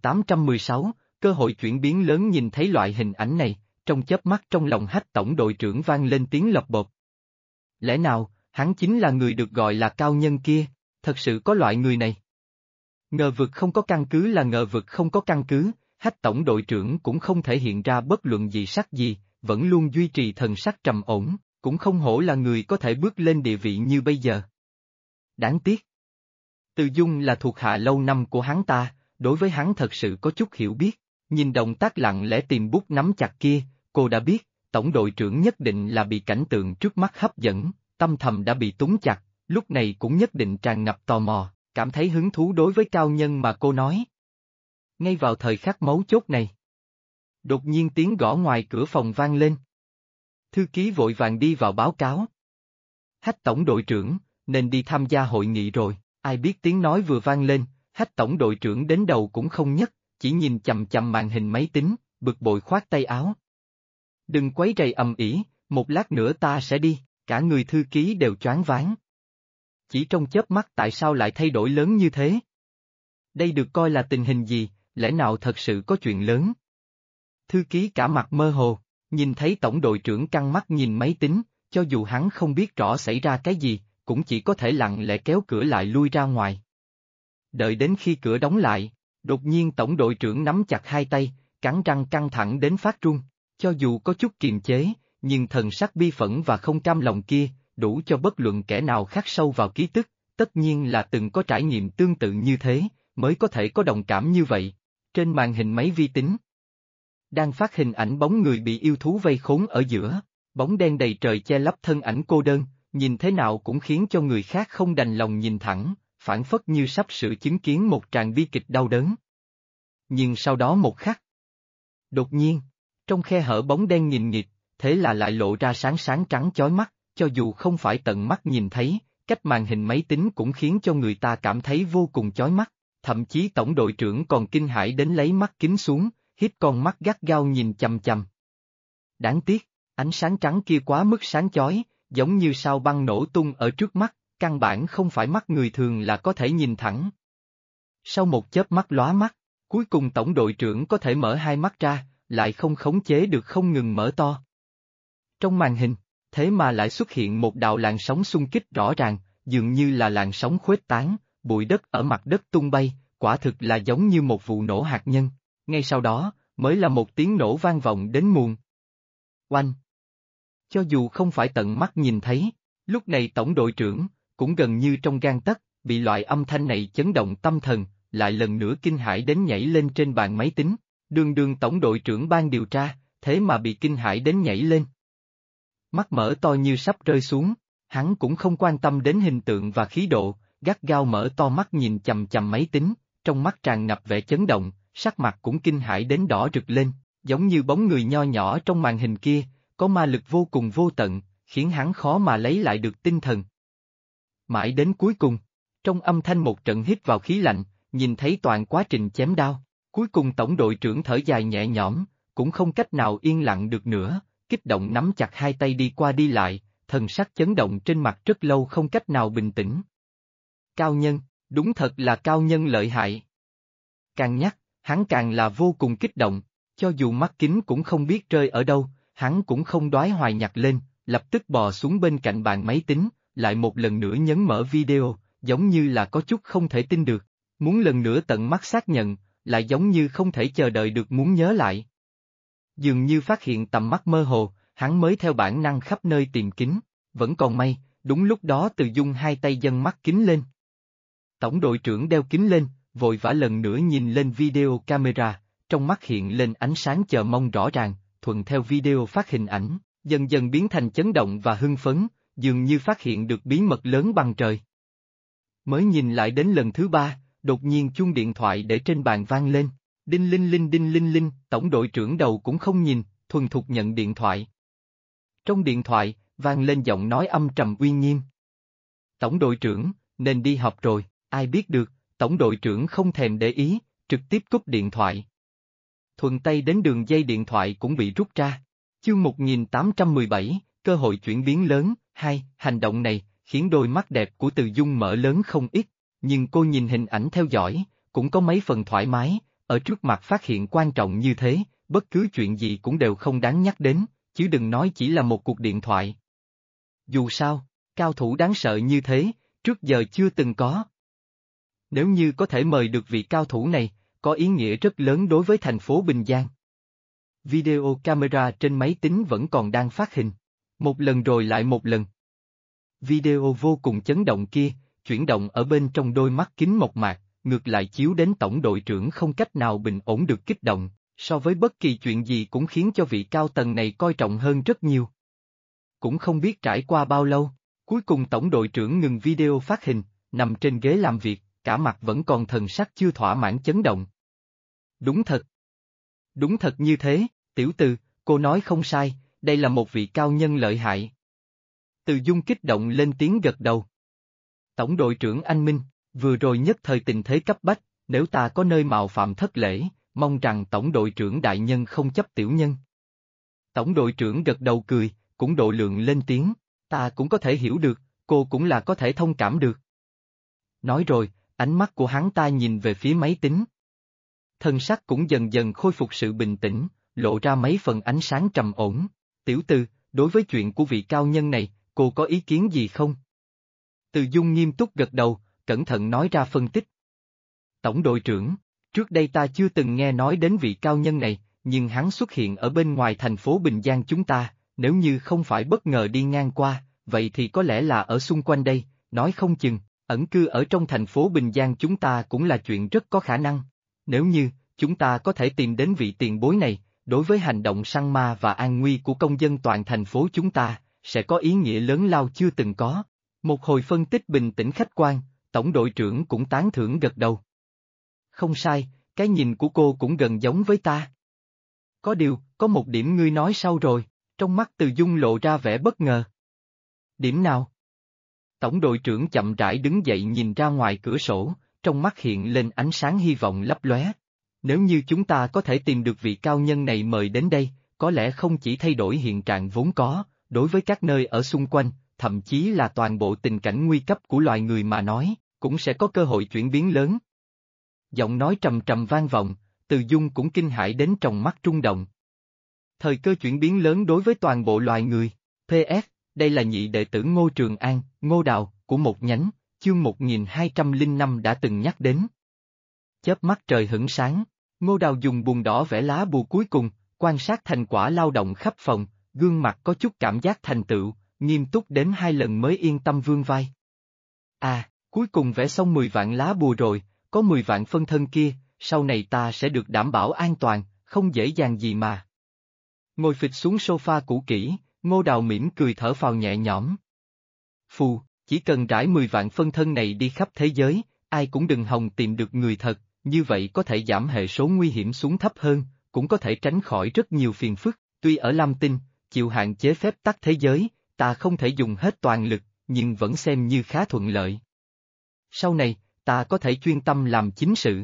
1816, cơ hội chuyển biến lớn. Nhìn thấy loại hình ảnh này, trong chớp mắt trong lòng Hách tổng đội trưởng vang lên tiếng lộc bộp. Lẽ nào, hắn chính là người được gọi là cao nhân kia, thật sự có loại người này? Ngờ vực không có căn cứ là ngờ vực không có căn cứ, Hách tổng đội trưởng cũng không thể hiện ra bất luận gì sắc gì, vẫn luôn duy trì thần sắc trầm ổn, cũng không hổ là người có thể bước lên địa vị như bây giờ. Đáng tiếc. Từ Dung là thuộc hạ lâu năm của hắn ta, đối với hắn thật sự có chút hiểu biết, nhìn động tác lặng lẽ tìm bút nắm chặt kia, cô đã biết, tổng đội trưởng nhất định là bị cảnh tượng trước mắt hấp dẫn, tâm thầm đã bị túng chặt, lúc này cũng nhất định tràn ngập tò mò, cảm thấy hứng thú đối với cao nhân mà cô nói. Ngay vào thời khắc mấu chốt này, đột nhiên tiếng gõ ngoài cửa phòng vang lên. Thư ký vội vàng đi vào báo cáo. Hách tổng đội trưởng, nên đi tham gia hội nghị rồi, ai biết tiếng nói vừa vang lên, Hách tổng đội trưởng đến đầu cũng không nhấc, chỉ nhìn chằm chằm màn hình máy tính, bực bội khoát tay áo. Đừng quấy rầy ầm ĩ, một lát nữa ta sẽ đi, cả người thư ký đều choáng váng. chỉ trong chớp mắt tại sao lại thay đổi lớn như thế? Đây được coi là tình hình gì, lẽ nào thật sự có chuyện lớn? Thư ký cả mặt mơ hồ, nhìn thấy tổng đội trưởng căng mắt nhìn máy tính, cho dù hắn không biết rõ xảy ra cái gì, cũng chỉ có thể lặng lẽ kéo cửa lại lui ra ngoài. Đợi đến khi cửa đóng lại, đột nhiên tổng đội trưởng nắm chặt hai tay, cắn răng căng thẳng đến phát run, cho dù có chút kiềm chế, nhưng thần sắc bi phẫn và không cam lòng kia, đủ cho bất luận kẻ nào khắc sâu vào ký tức, tất nhiên là từng có trải nghiệm tương tự như thế, mới có thể có đồng cảm như vậy. Trên màn hình máy vi tính, đang phát hình ảnh bóng người bị yêu thú vây khốn ở giữa, bóng đen đầy trời che lấp thân ảnh cô đơn, nhìn thế nào cũng khiến cho người khác không đành lòng nhìn thẳng, phảng phất như sắp sửa chứng kiến một tràng bi kịch đau đớn. Nhưng sau đó một khắc, đột nhiên, trong khe hở bóng đen nghìn nghịt, thế là lại lộ ra sáng sáng trắng chói mắt, cho dù không phải tận mắt nhìn thấy, cách màn hình máy tính cũng khiến cho người ta cảm thấy vô cùng chói mắt, thậm chí tổng đội trưởng còn kinh hãi đến lấy mắt kính xuống, hít con mắt gắt gao nhìn chằm chằm. Đáng tiếc, ánh sáng trắng kia quá mức sáng chói, giống như sao băng nổ tung ở trước mắt, căn bản không phải mắt người thường là có thể nhìn thẳng. Sau một chớp mắt lóa mắt, cuối cùng tổng đội trưởng có thể mở hai mắt ra, lại không khống chế được không ngừng mở to. Trong màn hình, thế mà lại xuất hiện một đạo làn sóng xung kích rõ ràng, dường như là làn sóng khuếch tán, bụi đất ở mặt đất tung bay, quả thực là giống như một vụ nổ hạt nhân, ngay sau đó, mới là một tiếng nổ vang vọng đến muôn. Oanh! Cho dù không phải tận mắt nhìn thấy, lúc này tổng đội trưởng, cũng gần như trong gang tấc, bị loại âm thanh này chấn động tâm thần, lại lần nữa kinh hãi đến nhảy lên trên bàn máy tính, đường tổng đội trưởng ban điều tra, thế mà bị kinh hãi đến nhảy lên. Mắt mở to như sắp rơi xuống, hắn cũng không quan tâm đến hình tượng và khí độ, gắt gao mở to mắt nhìn chằm chằm máy tính, trong mắt tràn ngập vẻ chấn động, sắc mặt cũng kinh hãi đến đỏ rực lên, giống như bóng người nho nhỏ trong màn hình kia, có ma lực vô cùng vô tận, khiến hắn khó mà lấy lại được tinh thần. Mãi đến cuối cùng, trong âm thanh một trận hít vào khí lạnh, nhìn thấy toàn quá trình chém đao, cuối cùng tổng đội trưởng thở dài nhẹ nhõm, cũng không cách nào yên lặng được nữa, kích động nắm chặt hai tay đi qua đi lại, thần sắc chấn động trên mặt rất lâu không cách nào bình tĩnh. Cao nhân, đúng thật là cao nhân lợi hại. Càng nhắc, hắn càng là vô cùng kích động, cho dù mắt kính cũng không biết rơi ở đâu, hắn cũng không đoái hoài nhặt lên, lập tức bò xuống bên cạnh bàn máy tính, lại một lần nữa nhấn mở video, giống như là có chút không thể tin được, muốn lần nữa tận mắt xác nhận, lại giống như không thể chờ đợi được muốn nhớ lại. Dường như phát hiện tầm mắt mơ hồ, hắn mới theo bản năng khắp nơi tìm kính, vẫn còn may, đúng lúc đó Từ Dung hai tay dâng mắt kính lên. Tổng đội trưởng đeo kính lên, vội vã lần nữa nhìn lên video camera, trong mắt hiện lên ánh sáng chờ mong rõ ràng, thuận theo video phát hình ảnh, dần dần biến thành chấn động và hưng phấn, dường như phát hiện được bí mật lớn bằng trời. Mới nhìn lại đến lần thứ ba, đột nhiên chuông điện thoại để trên bàn vang lên, đinh linh linh đinh linh linh, tổng đội trưởng đầu cũng không nhìn, thuần thục nhận điện thoại. Trong điện thoại, vang lên giọng nói âm trầm uy nghiêm. Tổng đội trưởng, nên đi họp rồi, ai biết được, tổng đội trưởng không thèm để ý, trực tiếp cúp điện thoại. Thuận tay đến đường dây điện thoại cũng bị rút ra. Chương 1817, cơ hội chuyển biến lớn, hành động này, khiến đôi mắt đẹp của Từ Dung mở lớn không ít, nhưng cô nhìn hình ảnh theo dõi, cũng có mấy phần thoải mái, ở trước mặt phát hiện quan trọng như thế, bất cứ chuyện gì cũng đều không đáng nhắc đến, chứ đừng nói chỉ là một cuộc điện thoại. Dù sao, cao thủ đáng sợ như thế, trước giờ chưa từng có. Nếu như có thể mời được vị cao thủ này, có ý nghĩa rất lớn đối với thành phố Bình Giang. Video camera trên máy tính vẫn còn đang phát hình, một lần rồi lại một lần. Video vô cùng chấn động kia, chuyển động ở bên trong đôi mắt kính mộc mạc, ngược lại chiếu đến tổng đội trưởng không cách nào bình ổn được kích động, so với bất kỳ chuyện gì cũng khiến cho vị cao tầng này coi trọng hơn rất nhiều. Cũng không biết trải qua bao lâu, cuối cùng tổng đội trưởng ngừng video phát hình, nằm trên ghế làm việc, cả mặt vẫn còn thần sắc chưa thỏa mãn chấn động. Đúng thật. Đúng thật như thế, tiểu Từ, cô nói không sai, đây là một vị cao nhân lợi hại. Từ Dung kích động lên tiếng gật đầu. Tổng đội trưởng anh Minh, vừa rồi nhất thời tình thế cấp bách, nếu ta có nơi mạo phạm thất lễ, mong rằng tổng đội trưởng đại nhân không chấp tiểu nhân. Tổng đội trưởng gật đầu cười, cũng độ lượng lên tiếng, ta cũng có thể hiểu được, cô cũng là có thể thông cảm được. Nói rồi, ánh mắt của hắn ta nhìn về phía máy tính. Thân sắc cũng dần dần khôi phục sự bình tĩnh, lộ ra mấy phần ánh sáng trầm ổn. Tiểu Từ, đối với chuyện của vị cao nhân này, cô có ý kiến gì không? Từ Dung nghiêm túc gật đầu, cẩn thận nói ra phân tích. Tổng đội trưởng, trước đây ta chưa từng nghe nói đến vị cao nhân này, nhưng hắn xuất hiện ở bên ngoài thành phố Bình Giang chúng ta, nếu như không phải bất ngờ đi ngang qua, vậy thì có lẽ là ở xung quanh đây, nói không chừng, ẩn cư ở trong thành phố Bình Giang chúng ta cũng là chuyện rất có khả năng. Nếu như, chúng ta có thể tìm đến vị tiền bối này, đối với hành động săn ma và an nguy của công dân toàn thành phố chúng ta, sẽ có ý nghĩa lớn lao chưa từng có. Một hồi phân tích bình tĩnh khách quan, tổng đội trưởng cũng tán thưởng gật đầu. Không sai, cái nhìn của cô cũng gần giống với ta. Có điều, có một điểm ngươi nói sau rồi, trong mắt Từ Dung lộ ra vẻ bất ngờ. Điểm nào? Tổng đội trưởng chậm rãi đứng dậy nhìn ra ngoài cửa sổ, trong mắt hiện lên ánh sáng hy vọng lấp lóe. Nếu như chúng ta có thể tìm được vị cao nhân này mời đến đây, có lẽ không chỉ thay đổi hiện trạng vốn có, đối với các nơi ở xung quanh, thậm chí là toàn bộ tình cảnh nguy cấp của loài người mà nói, cũng sẽ có cơ hội chuyển biến lớn. Giọng nói trầm trầm vang vọng, Từ Dung cũng kinh hãi đến tròng mắt rung động. Thời cơ chuyển biến lớn đối với toàn bộ loài người. PS, đây là nhị đệ tử Ngô Trường An, Ngô Đào, của một nhánh, chương 1205 đã từng nhắc đến. Chớp mắt trời hửng sáng, Ngô Đào dùng bùn đỏ vẽ lá bùa cuối cùng, quan sát thành quả lao động khắp phòng, gương mặt có chút cảm giác thành tựu, nghiêm túc đến 2 lần mới yên tâm vươn vai. À, cuối cùng vẽ xong 10 vạn lá bùa rồi, có 10 vạn phân thân kia, sau này ta sẽ được đảm bảo an toàn, không dễ dàng gì mà. Ngồi phịch xuống sofa cũ kỹ, Ngô Đào mỉm cười thở phào nhẹ nhõm. Phù, chỉ cần rải 10 vạn phân thân này đi khắp thế giới, ai cũng đừng hòng tìm được người thật, như vậy có thể giảm hệ số nguy hiểm xuống thấp hơn, cũng có thể tránh khỏi rất nhiều phiền phức, tuy ở Lam Tinh, chịu hạn chế phép tắc thế giới, ta không thể dùng hết toàn lực, nhưng vẫn xem như khá thuận lợi. Sau này, ta có thể chuyên tâm làm chính sự.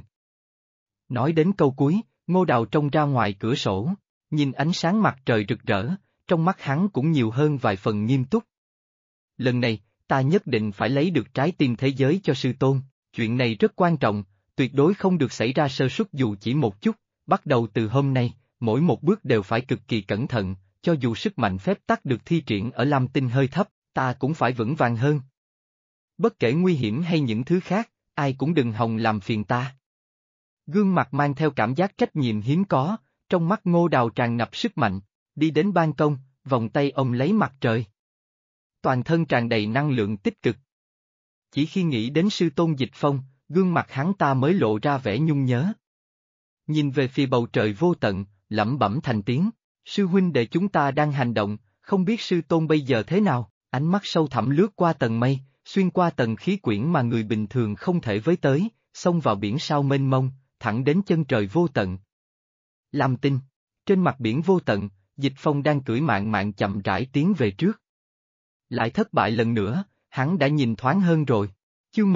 Nói đến câu cuối, Ngô Đào trông ra ngoài cửa sổ, nhìn ánh sáng mặt trời rực rỡ, trong mắt hắn cũng nhiều hơn vài phần nghiêm túc. Lần này, ta nhất định phải lấy được trái tim thế giới cho sư tôn, chuyện này rất quan trọng, tuyệt đối không được xảy ra sơ suất dù chỉ một chút, bắt đầu từ hôm nay, mỗi một bước đều phải cực kỳ cẩn thận, cho dù sức mạnh phép tắc được thi triển ở Lam Tinh hơi thấp, ta cũng phải vững vàng hơn. Bất kể nguy hiểm hay những thứ khác, ai cũng đừng hòng làm phiền ta. Gương mặt mang theo cảm giác trách nhiệm hiếm có, trong mắt Ngô Đào tràn ngập sức mạnh, đi đến ban công, vòng tay ôm lấy mặt trời. Toàn thân tràn đầy năng lượng tích cực. Chỉ khi nghĩ đến sư tôn Dịch Phong, gương mặt hắn ta mới lộ ra vẻ nhung nhớ. Nhìn về phía bầu trời vô tận, lẩm bẩm thành tiếng, sư huynh đệ chúng ta đang hành động, không biết sư tôn bây giờ thế nào, ánh mắt sâu thẳm lướt qua tầng mây, xuyên qua tầng khí quyển mà người bình thường không thể với tới, xông vào biển sao mênh mông, thẳng đến chân trời vô tận. Lam Tinh, trên mặt biển vô tận, Dịch Phong đang cưỡi mạn mạn chậm rãi tiến về trước. Lại thất bại lần nữa, hắn đã nhìn thoáng hơn rồi. Chương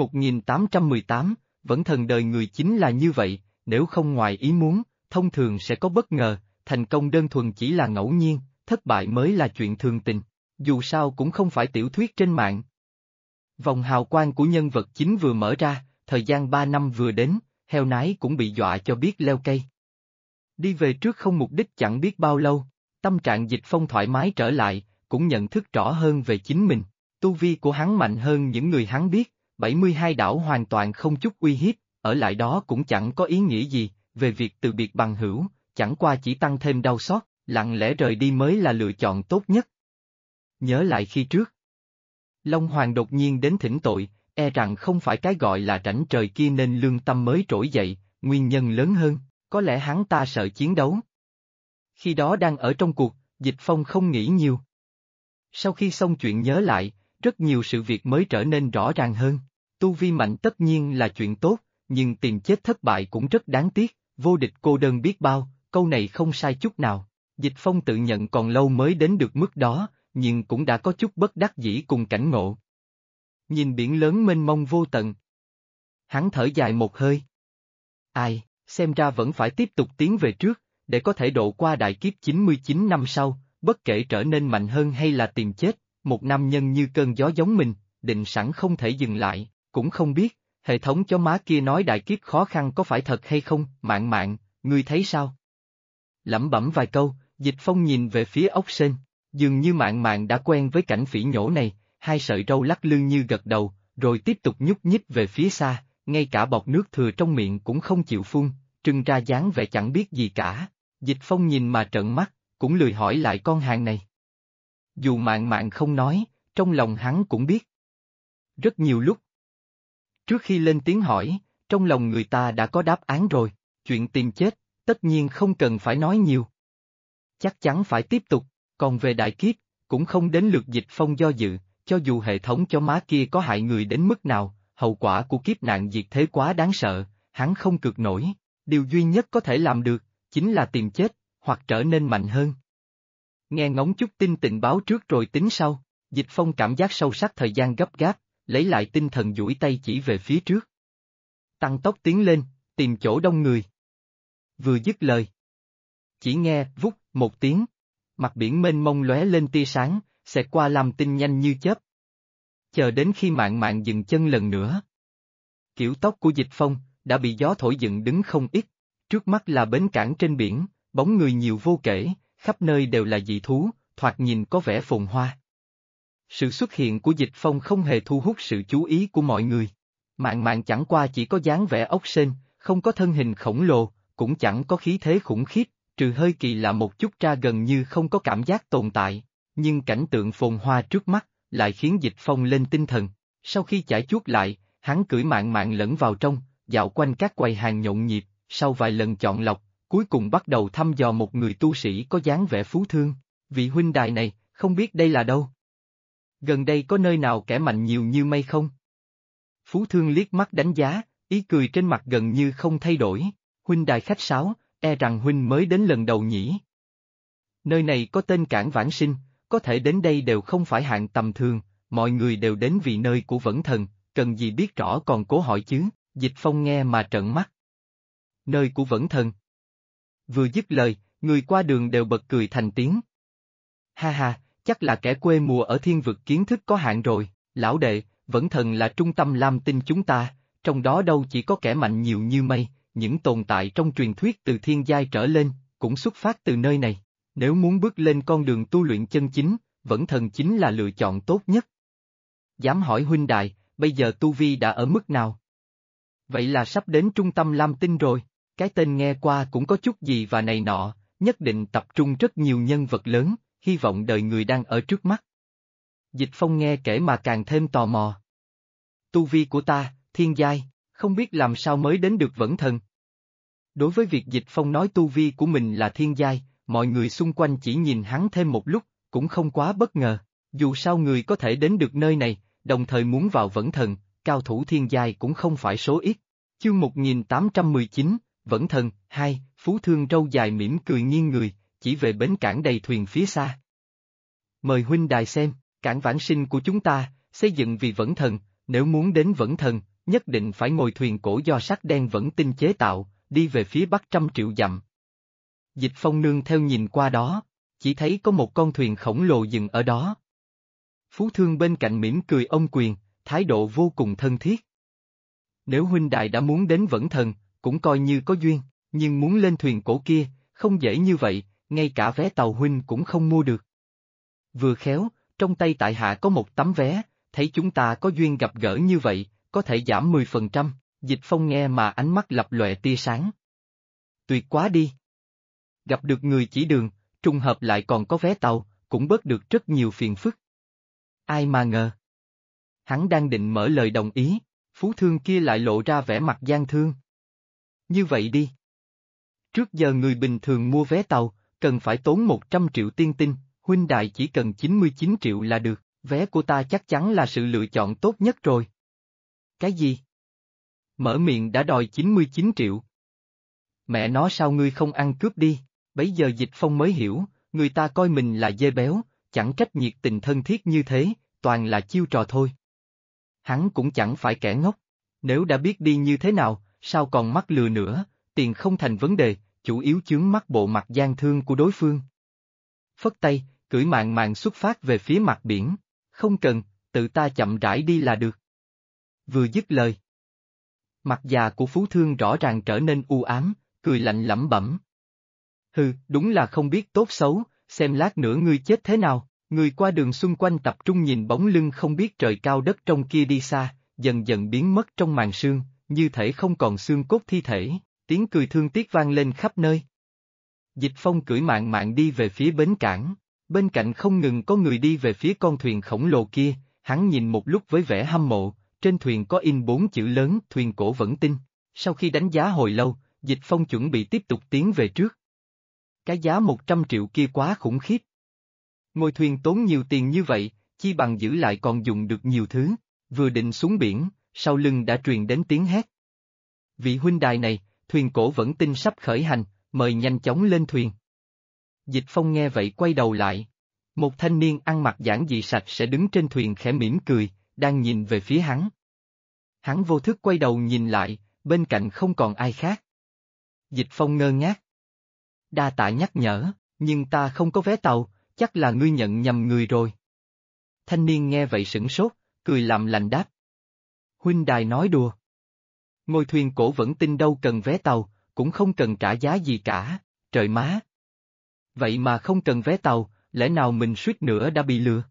1818, vẫn thần đời người chính là như vậy, nếu không ngoài ý muốn, thông thường sẽ có bất ngờ, thành công đơn thuần chỉ là ngẫu nhiên, thất bại mới là chuyện thường tình, dù sao cũng không phải tiểu thuyết trên mạng. Vòng hào quang của nhân vật chính vừa mở ra, thời gian 3 năm vừa đến, heo nái cũng bị dọa cho biết leo cây. Đi về trước không mục đích chẳng biết bao lâu, tâm trạng Dịch Phong thoải mái trở lại, cũng nhận thức rõ hơn về chính mình, tu vi của hắn mạnh hơn những người hắn biết, 72 đảo hoàn toàn không chút uy hiếp, ở lại đó cũng chẳng có ý nghĩa gì, về việc từ biệt bằng hữu, chẳng qua chỉ tăng thêm đau xót, lặng lẽ rời đi mới là lựa chọn tốt nhất. Nhớ lại khi trước, Long Hoàng đột nhiên đến thỉnh tội, e rằng không phải cái gọi là rảnh trời kia nên lương tâm mới trỗi dậy, nguyên nhân lớn hơn, có lẽ hắn ta sợ chiến đấu. Khi đó đang ở trong cuộc, Dịch Phong không nghĩ nhiều. Sau khi xong chuyện nhớ lại, rất nhiều sự việc mới trở nên rõ ràng hơn. Tu vi mạnh tất nhiên là chuyện tốt, nhưng tìm chết thất bại cũng rất đáng tiếc, vô địch cô đơn biết bao, câu này không sai chút nào. Dịch Phong tự nhận còn lâu mới đến được mức đó, nhưng cũng đã có chút bất đắc dĩ cùng cảnh ngộ. Nhìn biển lớn mênh mông vô tận. Hắn thở dài một hơi. Ai, xem ra vẫn phải tiếp tục tiến về trước, để có thể độ qua đại kiếp 99 năm sau, bất kể trở nên mạnh hơn hay là tìm chết, một nam nhân như cơn gió giống mình, định sẵn không thể dừng lại, cũng không biết, hệ thống chó má kia nói đại kiếp khó khăn có phải thật hay không, Mạn Mạn, ngươi thấy sao? Lẩm bẩm vài câu, Dịch Phong nhìn về phía ốc sên, dường như Mạn Mạn đã quen với cảnh phỉ nhổ này, hai sợi râu lắc lư như gật đầu, rồi tiếp tục nhúc nhích về phía xa, ngay cả bọt nước thừa trong miệng cũng không chịu phun, trưng ra dáng vẻ chẳng biết gì cả. Dịch Phong nhìn mà trợn mắt, cũng lười hỏi lại con hàng này. Dù Mạn Mạn không nói, trong lòng hắn cũng biết. Rất nhiều lúc, trước khi lên tiếng hỏi, trong lòng người ta đã có đáp án rồi, chuyện tìm chết, tất nhiên không cần phải nói nhiều. Chắc chắn phải tiếp tục, còn về đại kiếp, cũng không đến lượt Dịch Phong do dự, cho dù hệ thống chó má kia có hại người đến mức nào, hậu quả của kiếp nạn diệt thế quá đáng sợ, hắn không cược nổi, điều duy nhất có thể làm được, chính là tìm chết, hoặc trở nên mạnh hơn. Nghe ngóng chút tin tình báo trước rồi tính sau, Dịch Phong cảm giác sâu sắc thời gian gấp gáp, lấy lại tinh thần duỗi tay chỉ về phía trước. Tăng tốc tiến lên, tìm chỗ đông người. Vừa dứt lời, chỉ nghe vút một tiếng, mặt biển mênh mông lóe lên tia sáng, xẹt qua làm tinh nhanh như chớp. Chờ đến khi Mạn Mạn dừng chân lần nữa. Kiểu tóc của Dịch Phong đã bị gió thổi dựng đứng không ít, trước mắt là bến cảng trên biển, bóng người nhiều vô kể, khắp nơi đều là dị thú, thoạt nhìn có vẻ phồn hoa. Sự xuất hiện của Dịch Phong không hề thu hút sự chú ý của mọi người. Mạn Mạn chẳng qua chỉ có dáng vẻ ốc sên, không có thân hình khổng lồ, cũng chẳng có khí thế khủng khiếp, trừ hơi kỳ lạ một chút ra gần như không có cảm giác tồn tại, nhưng cảnh tượng phồn hoa trước mắt, lại khiến Dịch Phong lên tinh thần. Sau khi chải chuốt lại, hắn cưỡi Mạn Mạn lẫn vào trong, dạo quanh các quầy hàng nhộn nhịp, sau vài lần chọn lọc, cuối cùng bắt đầu thăm dò một người tu sĩ có dáng vẻ phú thương. Vị huynh đài này, không biết đây là đâu? Gần đây có nơi nào kẻ mạnh nhiều như mây không? Phú thương liếc mắt đánh giá, ý cười trên mặt gần như không thay đổi. Huynh đài khách sáo, e rằng huynh mới đến lần đầu nhỉ. Nơi này có tên cảng Vãng Sinh, có thể đến đây đều không phải hạng tầm thường, mọi người đều đến vì nơi của Vẫn Thần, cần gì biết rõ còn cố hỏi chứ. Dịch Phong nghe mà trợn mắt. Nơi của Vẫn Thần. Vừa dứt lời, người qua đường đều bật cười thành tiếng. Ha ha, chắc là kẻ quê mùa ở thiên vực kiến thức có hạn rồi, lão đệ, Vẫn Thần là trung tâm lam tinh chúng ta, trong đó đâu chỉ có kẻ mạnh nhiều như mây, những tồn tại trong truyền thuyết từ thiên giai trở lên, cũng xuất phát từ nơi này. Nếu muốn bước lên con đường tu luyện chân chính, Vẫn Thần chính là lựa chọn tốt nhất. Dám hỏi huynh đài, bây giờ tu vi đã ở mức nào? Vậy là sắp đến trung tâm lam tinh rồi, cái tên nghe qua cũng có chút gì và này nọ, nhất định tập trung rất nhiều nhân vật lớn, hy vọng đời người đang ở trước mắt. Dịch Phong nghe kể mà càng thêm tò mò. Tu vi của ta, thiên giai, không biết làm sao mới đến được Vẫn Thần. Đối với việc Dịch Phong nói tu vi của mình là thiên giai, mọi người xung quanh chỉ nhìn hắn thêm một lúc, cũng không quá bất ngờ, dù sao người có thể đến được nơi này, đồng thời muốn vào Vẫn Thần, cao thủ thiên giai cũng không phải số ít. Chương 1819, Vẫn Thần, 2, Phú Thương râu dài mỉm cười nghiêng người, chỉ về bến cảng đầy thuyền phía xa. Mời huynh đài xem, cảng Vãng Sinh của chúng ta, xây dựng vì Vẫn Thần, nếu muốn đến Vẫn Thần, nhất định phải ngồi thuyền cổ do sắt đen vẫn tinh chế tạo, đi về phía bắc 100 triệu dặm. Dịch Phong nương theo nhìn qua đó, chỉ thấy có một con thuyền khổng lồ dừng ở đó. Phú Thương bên cạnh mỉm cười ôm quyền, thái độ vô cùng thân thiết. Nếu huynh đại đã muốn đến Vẫn Thần, cũng coi như có duyên, nhưng muốn lên thuyền cổ kia, không dễ như vậy, ngay cả vé tàu huynh cũng không mua được. Vừa khéo, trong tay tại hạ có một tấm vé, thấy chúng ta có duyên gặp gỡ như vậy, có thể giảm 10%, Dịch Phong nghe mà ánh mắt lập lòe tia sáng. Tuyệt quá đi! Gặp được người chỉ đường, trùng hợp lại còn có vé tàu, cũng bớt được rất nhiều phiền phức. Ai mà ngờ. Hắn đang định mở lời đồng ý, Phú Thương kia lại lộ ra vẻ mặt gian thương. Như vậy đi. Trước giờ người bình thường mua vé tàu, cần phải tốn 100 triệu tiên tinh, huynh đài chỉ cần 99 triệu là được, vé của ta chắc chắn là sự lựa chọn tốt nhất rồi. Cái gì? Mở miệng đã đòi 99 triệu. Mẹ nó sao ngươi không ăn cướp đi, bấy giờ Dịch Phong mới hiểu, người ta coi mình là dê béo, chẳng trách nhiệt tình thân thiết như thế, toàn là chiêu trò thôi. Hắn cũng chẳng phải kẻ ngốc, nếu đã biết đi như thế nào, sao còn mắc lừa nữa, tiền không thành vấn đề, chủ yếu chướng mắt bộ mặt gian thương của đối phương. Phất tay, cưỡi Mạn Mạn xuất phát về phía mặt biển, không cần, tự ta chậm rãi đi là được. Vừa dứt lời. Mặt già của Phú Thương rõ ràng trở nên u ám, cười lạnh lẩm bẩm. Hừ, đúng là không biết tốt xấu, xem lát nữa ngươi chết thế nào. Người qua đường xung quanh tập trung nhìn bóng lưng không biết trời cao đất trong kia đi xa, dần dần biến mất trong màn sương, như thể không còn xương cốt thi thể, tiếng cười thương tiếc vang lên khắp nơi. Dịch Phong cưỡi mạn mạn đi về phía bến cảng, bên cạnh không ngừng có người đi về phía con thuyền khổng lồ kia, hắn nhìn một lúc với vẻ hâm mộ, trên thuyền có in 4 chữ lớn thuyền cổ vẫn tinh. Sau khi đánh giá hồi lâu, Dịch Phong chuẩn bị tiếp tục tiến về trước. Cái giá 100 triệu kia quá khủng khiếp. Ngôi thuyền tốn nhiều tiền như vậy, chi bằng giữ lại còn dùng được nhiều thứ, vừa định xuống biển, sau lưng đã truyền đến tiếng hét. Vị huynh đài này, thuyền cổ vẫn tinh sắp khởi hành, mời nhanh chóng lên thuyền. Dịch Phong nghe vậy quay đầu lại. Một thanh niên ăn mặc giản dị sạch sẽ đứng trên thuyền khẽ mỉm cười, đang nhìn về phía hắn. Hắn vô thức quay đầu nhìn lại, bên cạnh không còn ai khác. Dịch Phong ngơ ngác. Đa tạ nhắc nhở, nhưng ta không có vé tàu, chắc là ngươi nhận nhầm người rồi. Thanh niên nghe vậy sửng sốt, cười làm lành đáp. Huynh đài nói đùa. Ngôi thuyền cổ vẫn tinh đâu cần vé tàu, cũng không cần trả giá gì cả, trời má. Vậy mà không cần vé tàu, lẽ nào mình suýt nữa đã bị lừa?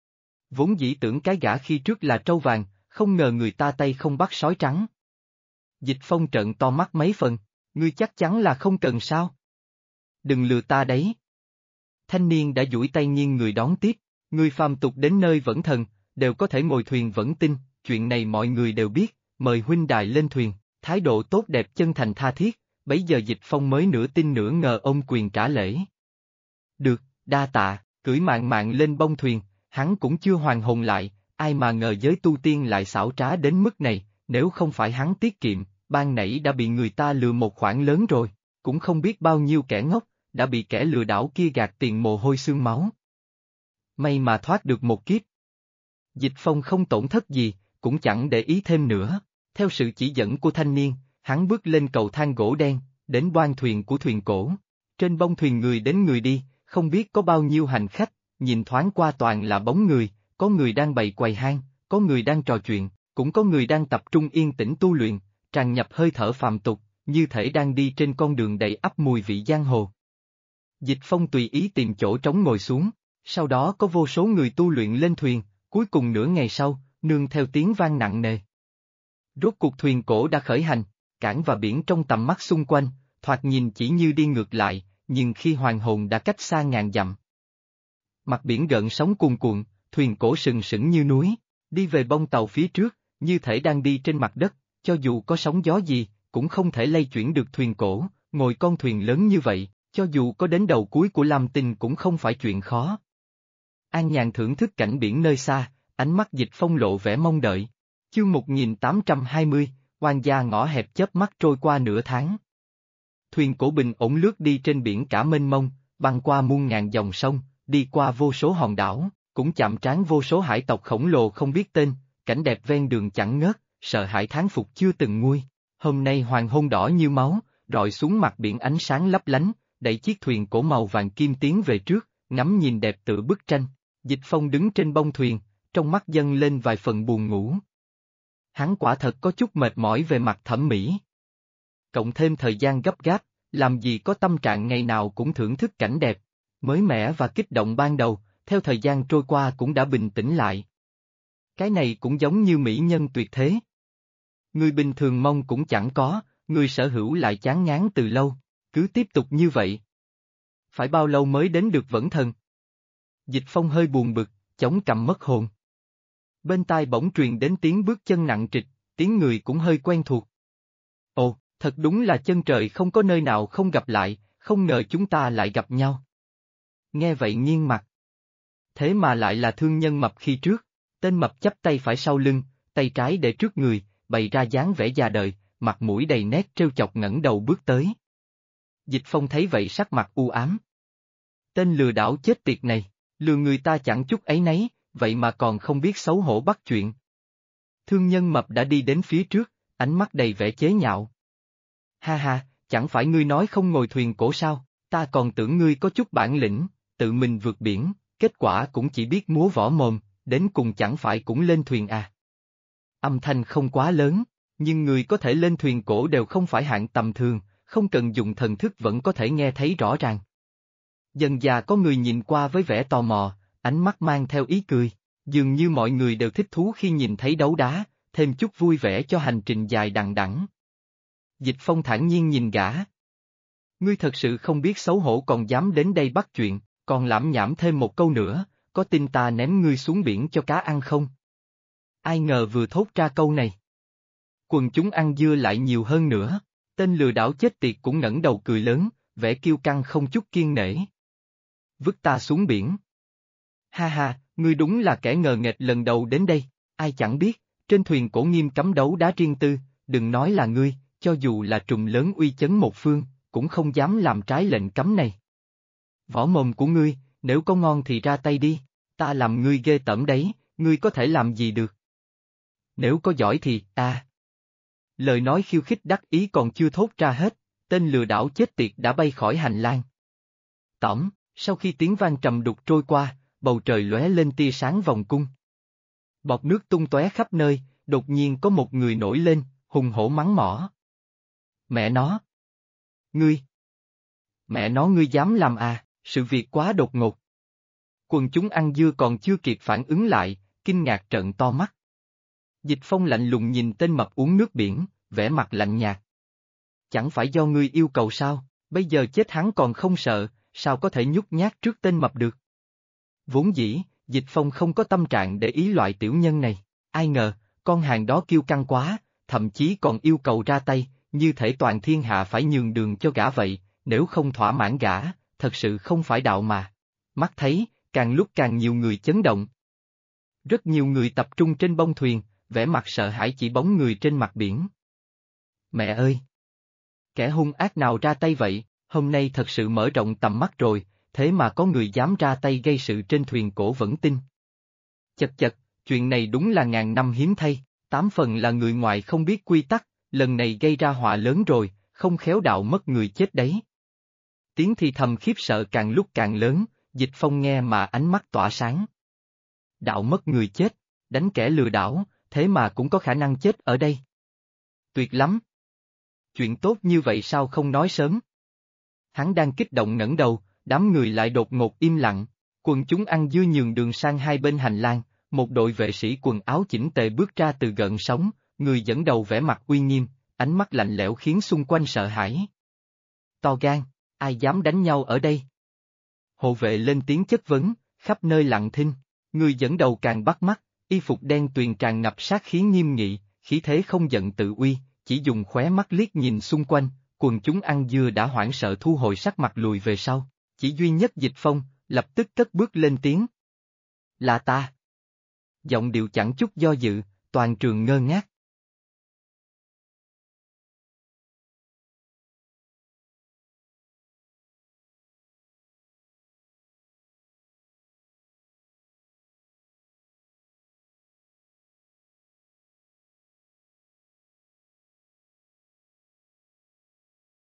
Vốn dĩ tưởng cái gã khi trước là trâu vàng, không ngờ người ta tay không bắt sói trắng. Dịch Phong trợn to mắt mấy phần, ngươi chắc chắn là không cần sao? Đừng lừa ta đấy. Thanh niên đã duỗi tay nghiêng người đón tiếp, người phàm tục đến nơi vẫn thần, đều có thể ngồi thuyền vẫn tinh, chuyện này mọi người đều biết, mời huynh đài lên thuyền, thái độ tốt đẹp chân thành tha thiết, bấy giờ Dịch Phong mới nửa tin nửa ngờ ôm quyền trả lễ. Được, đa tạ, cưỡi mạn mạn lên bông thuyền, hắn cũng chưa hoàn hồn lại, ai mà ngờ giới tu tiên lại xảo trá đến mức này, nếu không phải hắn tiết kiệm, ban nãy đã bị người ta lừa một khoản lớn rồi, cũng không biết bao nhiêu kẻ ngốc, đã bị kẻ lừa đảo kia gạt tiền mồ hôi xương máu. May mà thoát được một kiếp. Dịch Phong không tổn thất gì, cũng chẳng để ý thêm nữa, theo sự chỉ dẫn của thanh niên, hắn bước lên cầu thang gỗ đen, đến boan thuyền của thuyền cổ. Trên bông thuyền người đến người đi, không biết có bao nhiêu hành khách, nhìn thoáng qua toàn là bóng người, có người đang bày quầy hang, có người đang trò chuyện, cũng có người đang tập trung yên tĩnh tu luyện, tràn nhập hơi thở phàm tục, như thể đang đi trên con đường đầy ắp mùi vị giang hồ. Dịch Phong tùy ý tìm chỗ trống ngồi xuống, sau đó có vô số người tu luyện lên thuyền, cuối cùng nửa ngày sau, nương theo tiếng vang nặng nề. Rốt cuộc thuyền cổ đã khởi hành, cảng và biển trong tầm mắt xung quanh, thoạt nhìn chỉ như đi ngược lại, nhưng khi hoàn hồn đã cách xa ngàn dặm. Mặt biển gợn sóng cuồn cuộn, thuyền cổ sừng sững như núi, đi về bông tàu phía trước, như thể đang đi trên mặt đất, cho dù có sóng gió gì, cũng không thể lay chuyển được thuyền cổ, ngồi con thuyền lớn như vậy, cho dù có đến đầu cuối của Lam Tinh cũng không phải chuyện khó. An nhàn thưởng thức cảnh biển nơi xa, ánh mắt Dịch Phong lộ vẻ mong đợi. Chương 1820, oan gia ngõ hẹp chớp mắt trôi qua nửa tháng. Thuyền cổ bình ổn lướt đi trên biển cả mênh mông, băng qua muôn ngàn dòng sông, đi qua vô số hòn đảo, cũng chạm trán vô số hải tộc khổng lồ không biết tên, cảnh đẹp ven đường chẳng ngớt, sợ hãi thán phục chưa từng nguôi. Hôm nay hoàng hôn đỏ như máu, rọi xuống mặt biển ánh sáng lấp lánh, đẩy chiếc thuyền cổ màu vàng kim tiến về trước, ngắm nhìn đẹp tựa bức tranh. Dịch Phong đứng trên bông thuyền, trong mắt dâng lên vài phần buồn ngủ. Hắn quả thật có chút mệt mỏi về mặt thẩm mỹ. Cộng thêm thời gian gấp gáp, làm gì có tâm trạng ngày nào cũng thưởng thức cảnh đẹp, mới mẻ và kích động ban đầu, theo thời gian trôi qua cũng đã bình tĩnh lại. Cái này cũng giống như mỹ nhân tuyệt thế. Người bình thường mong cũng chẳng có, người sở hữu lại chán ngán từ lâu, cứ tiếp tục như vậy. Phải bao lâu mới đến được vẫn thần? Dịch Phong hơi buồn bực, chống cằm mất hồn. Bên tai bỗng truyền đến tiếng bước chân nặng trịch, tiếng người cũng hơi quen thuộc. Ồ, thật đúng là chân trời không có nơi nào không gặp lại, không ngờ chúng ta lại gặp nhau. Nghe vậy nghiêng mặt. Thế mà lại là thương nhân mập khi trước, tên mập chắp tay phải sau lưng, tay trái để trước người, bày ra dáng vẻ già đời, mặt mũi đầy nét trêu chọc ngẩng đầu bước tới. Dịch Phong thấy vậy sắc mặt u ám. Tên lừa đảo chết tiệt này, lừa người ta chẳng chút áy náy, vậy mà còn không biết xấu hổ bắt chuyện. Thương nhân mập đã đi đến phía trước, ánh mắt đầy vẻ chế nhạo. Ha ha, chẳng phải ngươi nói không ngồi thuyền cổ sao, ta còn tưởng ngươi có chút bản lĩnh, tự mình vượt biển, kết quả cũng chỉ biết múa võ mồm, đến cùng chẳng phải cũng lên thuyền à. Âm thanh không quá lớn, nhưng người có thể lên thuyền cổ đều không phải hạng tầm thường, không cần dùng thần thức vẫn có thể nghe thấy rõ ràng. Dần dà có người nhìn qua với vẻ tò mò, ánh mắt mang theo ý cười, dường như mọi người đều thích thú khi nhìn thấy đấu đá, thêm chút vui vẻ cho hành trình dài đằng đẵng. Dịch Phong thản nhiên nhìn gã. Ngươi thật sự không biết xấu hổ còn dám đến đây bắt chuyện, còn lảm nhảm thêm một câu nữa, có tin ta ném ngươi xuống biển cho cá ăn không? Ai ngờ vừa thốt ra câu này. Quần chúng ăn dưa lại nhiều hơn nữa, tên lừa đảo chết tiệt cũng ngẩng đầu cười lớn, vẻ kiêu căng không chút kiêng nể. Vứt ta xuống biển. Ha ha, ngươi đúng là kẻ ngờ nghệch lần đầu đến đây, ai chẳng biết, trên thuyền cổ nghiêm cấm đấu đá riêng tư, đừng nói là ngươi, cho dù là trùm lớn uy chấn một phương, cũng không dám làm trái lệnh cấm này. Võ mồm của ngươi, nếu có ngon thì ra tay đi, ta làm ngươi ghê tởm đấy, ngươi có thể làm gì được? Nếu có giỏi thì, Lời nói khiêu khích đắc ý còn chưa thốt ra hết, tên lừa đảo chết tiệt đã bay khỏi hành lang. Tỏm, sau khi tiếng vang trầm đục trôi qua, bầu trời lóe lên tia sáng vòng cung. Bọt nước tung tóe khắp nơi, đột nhiên có một người nổi lên, hùng hổ mắng mỏ. Mẹ nó! Ngươi! Mẹ nó ngươi dám làm à, sự việc quá đột ngột. Quần chúng ăn dưa còn chưa kịp phản ứng lại, kinh ngạc trợn to mắt. Dịch Phong lạnh lùng nhìn tên mập uống nước biển, vẻ mặt lạnh nhạt. Chẳng phải do ngươi yêu cầu sao, bây giờ chết hắn còn không sợ, sao có thể nhút nhát trước tên mập được. Vốn dĩ, Dịch Phong không có tâm trạng để ý loại tiểu nhân này, ai ngờ, con hàng đó kiêu căng quá, thậm chí còn yêu cầu ra tay, như thể toàn thiên hạ phải nhường đường cho gã vậy, nếu không thỏa mãn gã, thật sự không phải đạo mà. Mắt thấy, càng lúc càng nhiều người chấn động. Rất nhiều người tập trung trên bông thuyền, vẻ mặt sợ hãi chỉ bóng người trên mặt biển. Mẹ ơi! Kẻ hung ác nào ra tay vậy, hôm nay thật sự mở rộng tầm mắt rồi, thế mà có người dám ra tay gây sự trên thuyền cổ vẫn tin. Chật chật, chuyện này đúng là ngàn năm hiếm thay, 8 phần là người ngoài không biết quy tắc, lần này gây ra họa lớn rồi, không khéo đạo mất người chết đấy. Tiếng thì thầm khiếp sợ càng lúc càng lớn, Dịch Phong nghe mà ánh mắt tỏa sáng. Đạo mất người chết, đánh kẻ lừa đảo, thế mà cũng có khả năng chết ở đây. Tuyệt lắm! Chuyện tốt như vậy sao không nói sớm? Hắn đang kích động ngẩng đầu, đám người lại đột ngột im lặng, quần chúng ăn dưa nhường đường sang hai bên hành lang, một đội vệ sĩ quần áo chỉnh tề bước ra từ gợn sóng, người dẫn đầu vẻ mặt uy nghiêm, ánh mắt lạnh lẽo khiến xung quanh sợ hãi. To gan, ai dám đánh nhau ở đây? Hộ vệ lên tiếng chất vấn, khắp nơi lặng thinh, người dẫn đầu càng bắt mắt, y phục đen tuyền tràn ngập sát khí nghiêm nghị, khí thế không giận tự uy, chỉ dùng khóe mắt liếc nhìn xung quanh, quần chúng ăn dưa đã hoảng sợ thu hồi sắc mặt lùi về sau, chỉ duy nhất Dịch Phong, lập tức cất bước lên tiếng. Là ta. Giọng điệu chẳng chút do dự, toàn trường ngơ ngác.